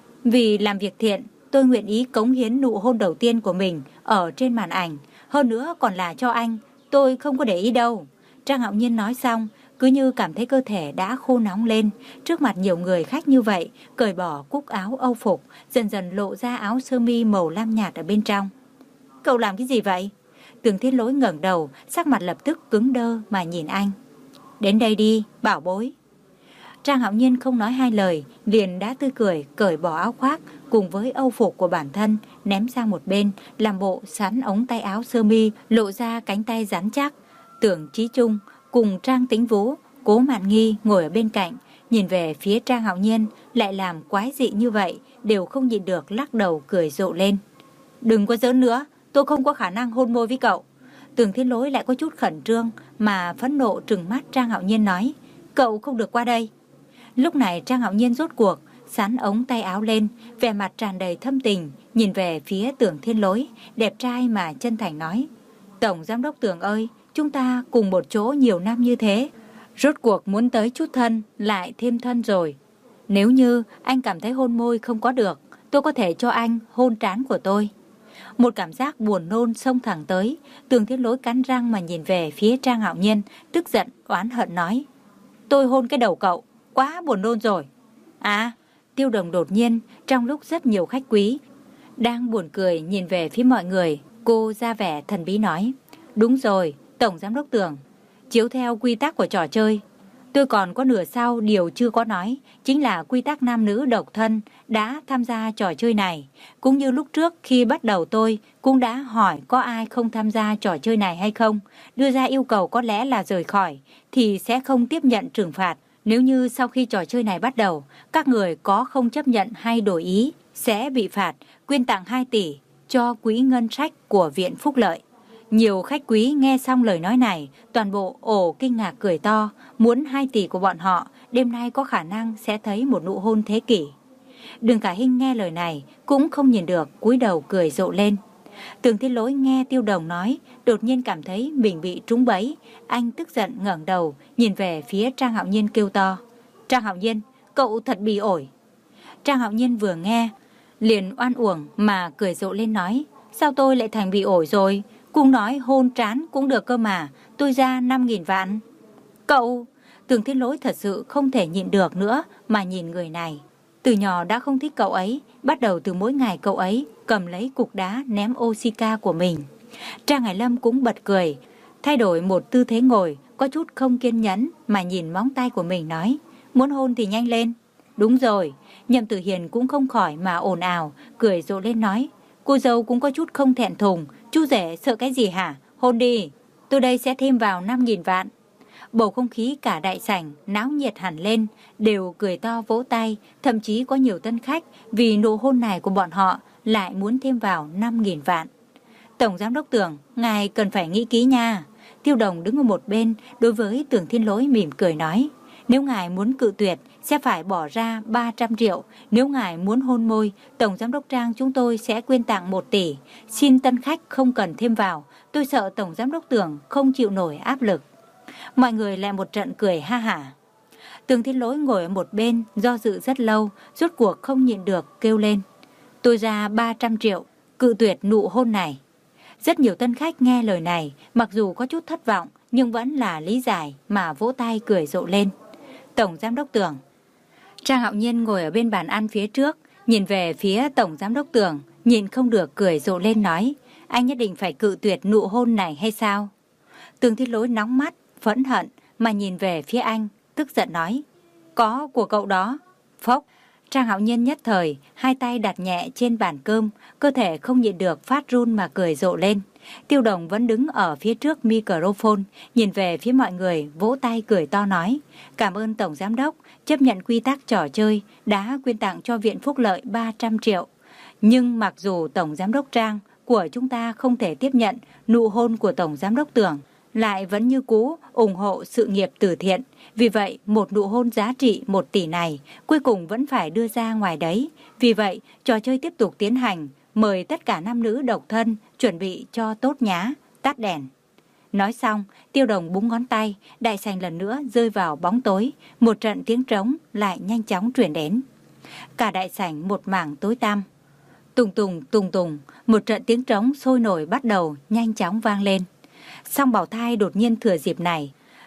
Vì làm việc thiện, tôi nguyện ý cống hiến nụ hôn đầu tiên của mình ở trên màn ảnh. Hơn nữa còn là cho anh, tôi không có để ý đâu. Trang Hạo Nhiên nói xong, cứ như cảm thấy cơ thể đã khô nóng lên. Trước mặt nhiều người khách như vậy, cởi bỏ cúc áo âu phục, dần dần lộ ra áo sơ mi màu lam nhạt ở bên trong. Cậu làm cái gì vậy? Tưởng Thiên Lỗi ngẩng đầu, sắc mặt lập tức cứng đơ mà nhìn anh. Đến đây đi, bảo bối. Trang Hạo Nhiên không nói hai lời, liền đã tươi cười cởi bỏ áo khoác cùng với âu phục của bản thân, ném sang một bên, làm bộ sắn ống tay áo sơ mi, lộ ra cánh tay rắn chắc. Tưởng Chí Trung cùng Trang Tĩnh Vũ, Cố Mạn Nghi ngồi ở bên cạnh, nhìn về phía Trang Hạo Nhiên lại làm quái dị như vậy, đều không nhịn được lắc đầu cười rộ lên. Đừng có giỡn nữa, tôi không có khả năng hôn môi với cậu. Tưởng Thiên Lỗi lại có chút khẩn trương mà phẫn nộ trừng mắt Trang Hạo Nhiên nói, cậu không được qua đây. Lúc này Trang Hạo Nhiên rốt cuộc sắn ống tay áo lên, vẻ mặt tràn đầy thâm tình, nhìn về phía Tưởng Thiên Lỗi, đẹp trai mà chân thành nói, Tổng Giám đốc Tưởng ơi, chúng ta cùng một chỗ nhiều năm như thế, rốt cuộc muốn tới chút thân, lại thêm thân rồi. Nếu như anh cảm thấy hôn môi không có được, tôi có thể cho anh hôn trán của tôi. Một cảm giác buồn nôn xông thẳng tới, Tưởng Thiên Lỗi cắn răng mà nhìn về phía Trang Hạo Nhiên, tức giận oán hận nói, tôi hôn cái đầu cậu, quá buồn nôn rồi. À, Tiêu Đồng đột nhiên, trong lúc rất nhiều khách quý đang buồn cười nhìn về phía mọi người, cô ra vẻ thần bí nói, đúng rồi, Tổng Giám đốc Tưởng, chiếu theo quy tắc của trò chơi, tôi còn có nửa sau điều chưa có nói, chính là quy tắc nam nữ độc thân đã tham gia trò chơi này. Cũng như lúc trước khi bắt đầu tôi cũng đã hỏi có ai không tham gia trò chơi này hay không, đưa ra yêu cầu có lẽ là rời khỏi, thì sẽ không tiếp nhận trừng phạt. Nếu như sau khi trò chơi này bắt đầu, các người có không chấp nhận hay đổi ý, sẽ bị phạt, quyên tặng hai tỷ cho quỹ ngân sách của Viện Phúc Lợi. Nhiều khách quý nghe xong lời nói này, toàn bộ ồ kinh ngạc cười to, muốn hai tỷ của bọn họ đêm nay có khả năng sẽ thấy một nụ hôn thế kỷ. Đường Cả Hinh nghe lời này cũng không nhìn được, cúi đầu cười rộ lên. Tưởng Thiên Lỗi nghe Tiêu Đồng nói, đột nhiên cảm thấy mình bị trúng bẫy, anh tức giận ngẩng đầu, nhìn về phía Trang Hạo Nhiên kêu to, Trang Hạo Nhiên, cậu thật bị ổi. Trang Hạo Nhiên vừa nghe, liền oan uổng mà cười rộ lên nói, sao tôi lại thành bị ổi rồi? Cũng nói hôn trán cũng được cơ mà, tôi ra năm nghìn vạn. Cậu, Tưởng Thiên Lỗi thật sự không thể nhịn được nữa mà nhìn người này. Từ nhỏ đã không thích cậu ấy, bắt đầu từ mỗi ngày cậu ấy cầm lấy cục đá ném Oshika của mình. Trang Hải Lâm cũng bật cười, thay đổi một tư thế ngồi, có chút không kiên nhẫn mà nhìn móng tay của mình nói, muốn hôn thì nhanh lên. Đúng rồi, Nhậm Tử Hiền cũng không khỏi mà ồn ào, cười rộ lên nói, cô dâu cũng có chút không thẹn thùng, chú rể sợ cái gì hả, hôn đi, tôi đây sẽ thêm vào năm nghìn vạn. Bầu không khí cả đại sảnh náo nhiệt hẳn lên, đều cười to vỗ tay, thậm chí có nhiều tân khách vì nụ hôn này của bọn họ lại muốn thêm vào năm nghìn vạn. Tổng Giám đốc Tưởng, ngài cần phải nghĩ kỹ nha. Tiêu Đồng đứng ở một bên, đối với Tưởng Thiên Lỗi mỉm cười nói, nếu ngài muốn cự tuyệt sẽ phải bỏ ra ba trăm triệu, nếu ngài muốn hôn môi, Tổng Giám đốc Trang chúng tôi sẽ quyên tặng một tỷ, xin tân khách không cần thêm vào, tôi sợ Tổng Giám đốc Tưởng không chịu nổi áp lực. Mọi người lại một trận cười ha hả. Tưởng Thiên Lỗi ngồi ở một bên do dự rất lâu, rốt cuộc không nhịn được kêu lên, tôi ra ba trăm triệu, cự tuyệt nụ hôn này. Rất nhiều tân khách nghe lời này, mặc dù có chút thất vọng, nhưng vẫn là lý giải mà vỗ tay cười rộ lên. Tổng Giám đốc Tưởng. Trang Hạo Nhiên ngồi ở bên bàn ăn phía trước, nhìn về phía Tổng Giám đốc Tưởng, nhìn không được cười rộ lên nói, anh nhất định phải cự tuyệt nụ hôn này hay sao? Tưởng Thiên Lỗi nóng mắt, phẫn hận mà nhìn về phía anh, tức giận nói, có của cậu đó. Phốc. Trang Hạo Nhiên nhất thời, hai tay đặt nhẹ trên bàn cơm, cơ thể không nhịn được phát run mà cười rộ lên. Tiêu Đồng vẫn đứng ở phía trước microphone, nhìn về phía mọi người, vỗ tay cười to nói, cảm ơn Tổng Giám đốc, chấp nhận quy tắc trò chơi, đã quyên tặng cho Viện Phúc Lợi ba trăm triệu. Nhưng mặc dù Tổng Giám đốc Trang của chúng ta không thể tiếp nhận nụ hôn của Tổng Giám đốc Tưởng, lại vẫn như cũ ủng hộ sự nghiệp từ thiện. Vì vậy, một nụ hôn giá trị một tỷ này cuối cùng vẫn phải đưa ra ngoài đấy. Vì vậy, trò chơi tiếp tục tiến hành, mời tất cả nam nữ độc thân chuẩn bị cho tốt nhá, tắt đèn. Nói xong, Tiêu Đồng búng ngón tay, đại sảnh lần nữa rơi vào bóng tối, một trận tiếng trống lại nhanh chóng truyền đến. Cả đại sảnh một mảng tối tăm. Tùng tùng tùng tùng, một trận tiếng trống sôi nổi bắt đầu nhanh chóng vang lên. Song Bảo Thai đột nhiên thừa dịp này,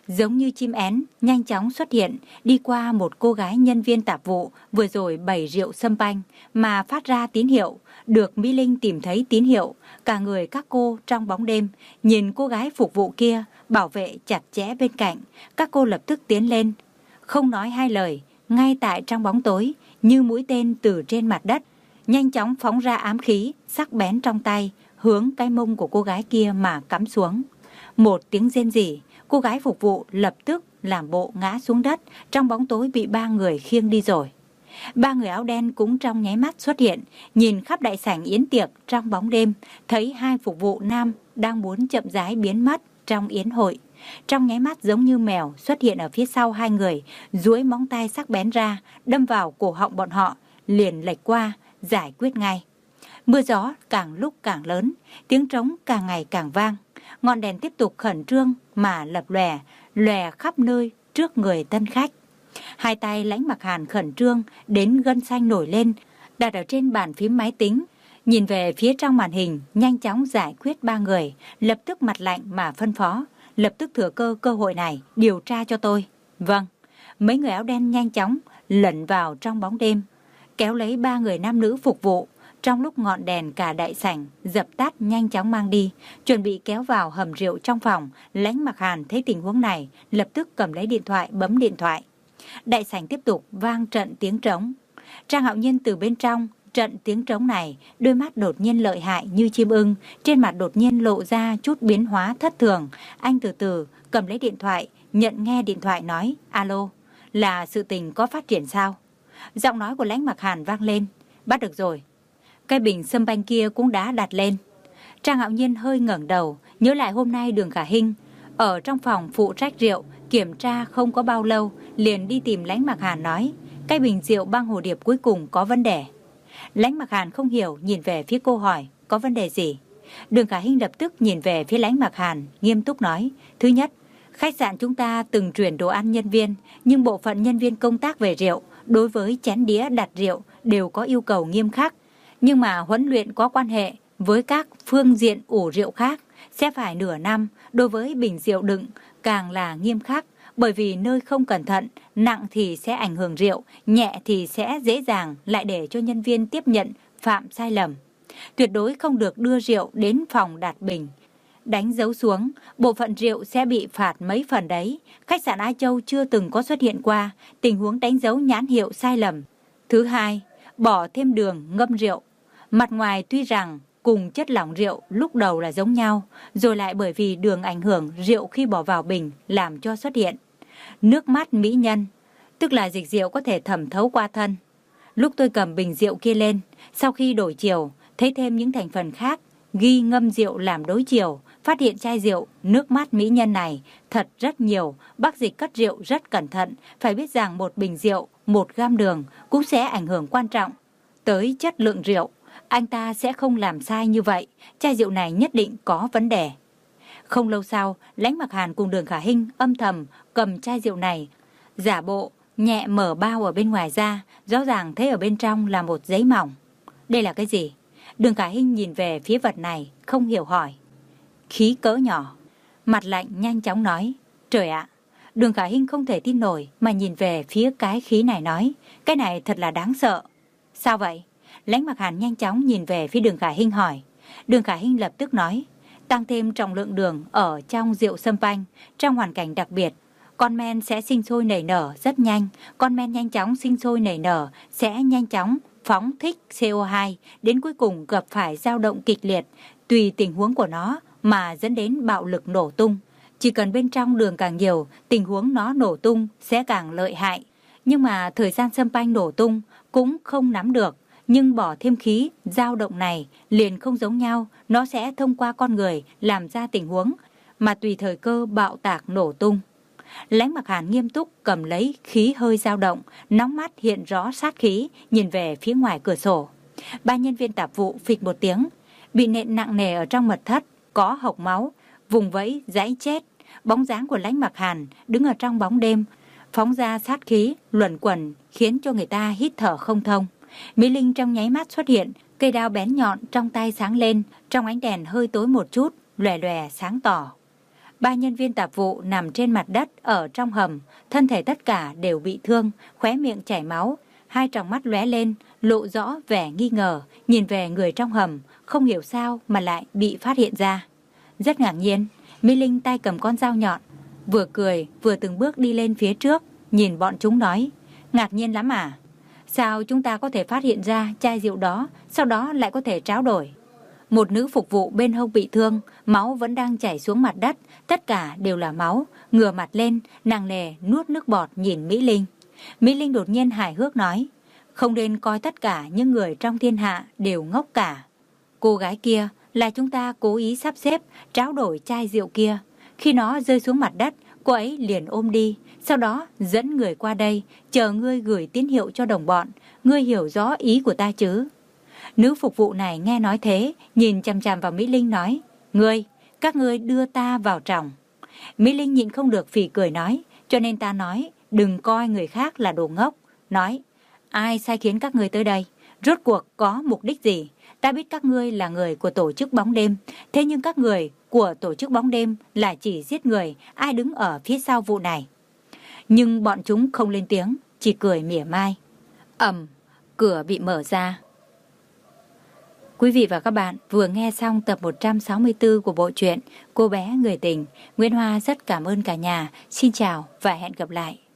giống như chim én, nhanh chóng xuất hiện, đi qua một cô gái nhân viên tạp vụ vừa rồi bày rượu sâm panh mà phát ra tín hiệu. Được Mỹ Linh tìm thấy tín hiệu, cả người các cô trong bóng đêm nhìn cô gái phục vụ kia, bảo vệ chặt chẽ bên cạnh. Các cô lập tức tiến lên, không nói hai lời, ngay tại trong bóng tối, như mũi tên từ trên mặt đất, nhanh chóng phóng ra ám khí sắc bén trong tay, hướng cái mông của cô gái kia mà cắm xuống. Một tiếng rên rỉ, cô gái phục vụ lập tức làm bộ ngã xuống đất, trong bóng tối bị ba người khiêng đi rồi. Ba người áo đen cũng trong nháy mắt xuất hiện, nhìn khắp đại sảnh yến tiệc trong bóng đêm, thấy hai phục vụ nam đang muốn chậm rãi biến mất trong yến hội. Trong nháy mắt giống như mèo xuất hiện ở phía sau hai người, duỗi móng tay sắc bén ra, đâm vào cổ họng bọn họ, liền lệch qua, giải quyết ngay. Mưa gió càng lúc càng lớn, tiếng trống càng ngày càng vang. Ngọn đèn tiếp tục khẩn trương mà lập lòe, lòe khắp nơi trước người tân khách. Hai tay Lãnh Mặc Hàn khẩn trương đến gân xanh nổi lên, đặt ở trên bàn phím máy tính, nhìn về phía trong màn hình, nhanh chóng giải quyết ba người, lập tức mặt lạnh mà phân phó, lập tức thừa cơ cơ hội này điều tra cho tôi. Vâng. Mấy người áo đen nhanh chóng lẩn vào trong bóng đêm, kéo lấy ba người nam nữ phục vụ. Trong lúc ngọn đèn cả đại sảnh dập tắt, nhanh chóng mang đi, chuẩn bị kéo vào hầm rượu trong phòng. Lãnh Mặc Hàn thấy tình huống này, lập tức cầm lấy điện thoại bấm điện thoại. Đại sảnh tiếp tục vang trận tiếng trống. Trang Hạo Nhiên từ bên trong trận tiếng trống này, đôi mắt đột nhiên lợi hại như chim ưng, trên mặt đột nhiên lộ ra chút biến hóa thất thường. Anh từ từ cầm lấy điện thoại, nhận nghe điện thoại nói: alo, là sự tình có phát triển sao? Giọng nói của Lãnh Mặc Hàn vang lên: bắt được rồi. Cái bình sâm panh kia cũng đã đặt lên. Trang Hạo Nhiên hơi ngẩng đầu, nhớ lại hôm nay Đường Khả Hinh ở trong phòng phụ trách rượu kiểm tra không có bao lâu, liền đi tìm Lãnh Mặc Hàn nói: cái bình rượu băng hồ điệp cuối cùng có vấn đề. Lãnh Mặc Hàn không hiểu, nhìn về phía cô hỏi: có vấn đề gì? Đường Khả Hinh lập tức nhìn về phía Lãnh Mặc Hàn, nghiêm túc nói: thứ nhất, khách sạn chúng ta từng chuyển đồ ăn nhân viên, nhưng bộ phận nhân viên công tác về rượu đối với chén đĩa đặt rượu đều có yêu cầu nghiêm khắc, nhưng mà huấn luyện có quan hệ với các phương diện ủ rượu khác sẽ phải nửa năm. Đối với bình rượu đựng càng là nghiêm khắc, bởi vì nơi không cẩn thận, nặng thì sẽ ảnh hưởng rượu, nhẹ thì sẽ dễ dàng lại để cho nhân viên tiếp nhận phạm sai lầm. Tuyệt đối không được đưa rượu đến phòng đặt bình, đánh dấu xuống, bộ phận rượu sẽ bị phạt mấy phần đấy. Khách sạn Á Châu chưa từng có xuất hiện qua tình huống đánh dấu nhãn hiệu sai lầm. Thứ hai, bỏ thêm đường ngâm rượu. Mặt ngoài tuy rằng cùng chất lỏng rượu lúc đầu là giống nhau, rồi lại bởi vì đường ảnh hưởng rượu khi bỏ vào bình làm cho xuất hiện nước mắt mỹ nhân, tức là dịch rượu có thể thẩm thấu qua thân. Lúc tôi cầm bình rượu kia lên, sau khi đổi chiều, thấy thêm những thành phần khác ghi ngâm rượu làm đối chiều, phát hiện chai rượu nước mắt mỹ nhân này thật rất nhiều. Bác Dịch cất rượu rất cẩn thận, phải biết rằng một bình rượu, một gam đường cũng sẽ ảnh hưởng quan trọng tới chất lượng rượu. Anh ta sẽ không làm sai như vậy, chai rượu này nhất định có vấn đề. Không lâu sau, Lãnh Mặc Hàn cùng Đường Khả Hinh âm thầm cầm chai rượu này, giả bộ nhẹ mở bao ở bên ngoài ra, rõ ràng thấy ở bên trong là một giấy mỏng. Đây là cái gì? Đường Khả Hinh nhìn về phía vật này, không hiểu hỏi. Khí cỡ nhỏ. Mặt lạnh nhanh chóng nói: trời ạ! Đường Khả Hinh không thể tin nổi mà nhìn về phía cái khí này nói: cái này thật là đáng sợ. Sao vậy? Lãnh Mặc Hàn nhanh chóng nhìn về phía Đường Khả Hinh hỏi. Đường Khả Hinh lập tức nói: tăng thêm trọng lượng đường ở trong rượu sâm panh, trong hoàn cảnh đặc biệt, con men sẽ sinh sôi nảy nở rất nhanh. Con men nhanh chóng sinh sôi nảy nở sẽ nhanh chóng phóng thích xê o hai, đến cuối cùng gặp phải dao động kịch liệt, tùy tình huống của nó mà dẫn đến bạo lực nổ tung. Chỉ cần bên trong đường càng nhiều, tình huống nó nổ tung sẽ càng lợi hại. Nhưng mà thời gian sâm panh nổ tung cũng không nắm được. Nhưng bỏ thêm khí, dao động này liền không giống nhau, nó sẽ thông qua con người làm ra tình huống mà tùy thời cơ bạo tạc nổ tung. Lãnh Mặc Hàn nghiêm túc cầm lấy khí hơi dao động, nóng mắt hiện rõ sát khí, nhìn về phía ngoài cửa sổ. Ba nhân viên tạp vụ phịch một tiếng, bị nện nặng nề ở trong mật thất, có hộc máu, vùng vẫy giãy chết. Bóng dáng của Lãnh Mặc Hàn đứng ở trong bóng đêm, phóng ra sát khí luẩn quẩn, khiến cho người ta hít thở không thông. Mỹ Linh trong nháy mắt xuất hiện, cây đao bén nhọn trong tay sáng lên, trong ánh đèn hơi tối một chút, lòe lòe sáng tỏ. Ba nhân viên tạp vụ nằm trên mặt đất ở trong hầm, thân thể tất cả đều bị thương, khóe miệng chảy máu, hai tròng mắt lóe lên, lộ rõ vẻ nghi ngờ, nhìn về người trong hầm, không hiểu sao mà lại bị phát hiện ra. Rất ngạc nhiên, Mỹ Linh tay cầm con dao nhọn, vừa cười vừa từng bước đi lên phía trước, nhìn bọn chúng nói, ngạc nhiên lắm à? Sao chúng ta có thể phát hiện ra chai rượu đó, sau đó lại có thể tráo đổi? Một nữ phục vụ bên hông bị thương, máu vẫn đang chảy xuống mặt đất, tất cả đều là máu, ngửa mặt lên, nặng nề nuốt nước bọt nhìn Mỹ Linh. Mỹ Linh đột nhiên hài hước nói, không nên coi tất cả những người trong thiên hạ đều ngốc cả. Cô gái kia là chúng ta cố ý sắp xếp tráo đổi chai rượu kia. Khi nó rơi xuống mặt đất, cô ấy liền ôm đi, sau đó dẫn người qua đây, chờ ngươi gửi tín hiệu cho đồng bọn. Ngươi hiểu rõ ý của ta chứ? Nữ phục vụ này nghe nói thế, nhìn chằm chằm vào Mỹ Linh nói, ngươi, các ngươi đưa ta vào tròng. Mỹ Linh nhịn không được phì cười nói, cho nên ta nói, đừng coi người khác là đồ ngốc. Nói, ai sai khiến các ngươi tới đây? Rốt cuộc có mục đích gì? Ta biết các ngươi là người của tổ chức bóng đêm, thế nhưng các người của tổ chức bóng đêm là chỉ giết người, ai đứng ở phía sau vụ này? Nhưng bọn chúng không lên tiếng, chỉ cười mỉa mai. Ầm, cửa bị mở ra. Quý vị và các bạn vừa nghe xong tập một trăm sáu mươi tư của bộ truyện Cô bé người tình. Nguyễn Hoa rất cảm ơn cả nhà. Xin chào và hẹn gặp lại.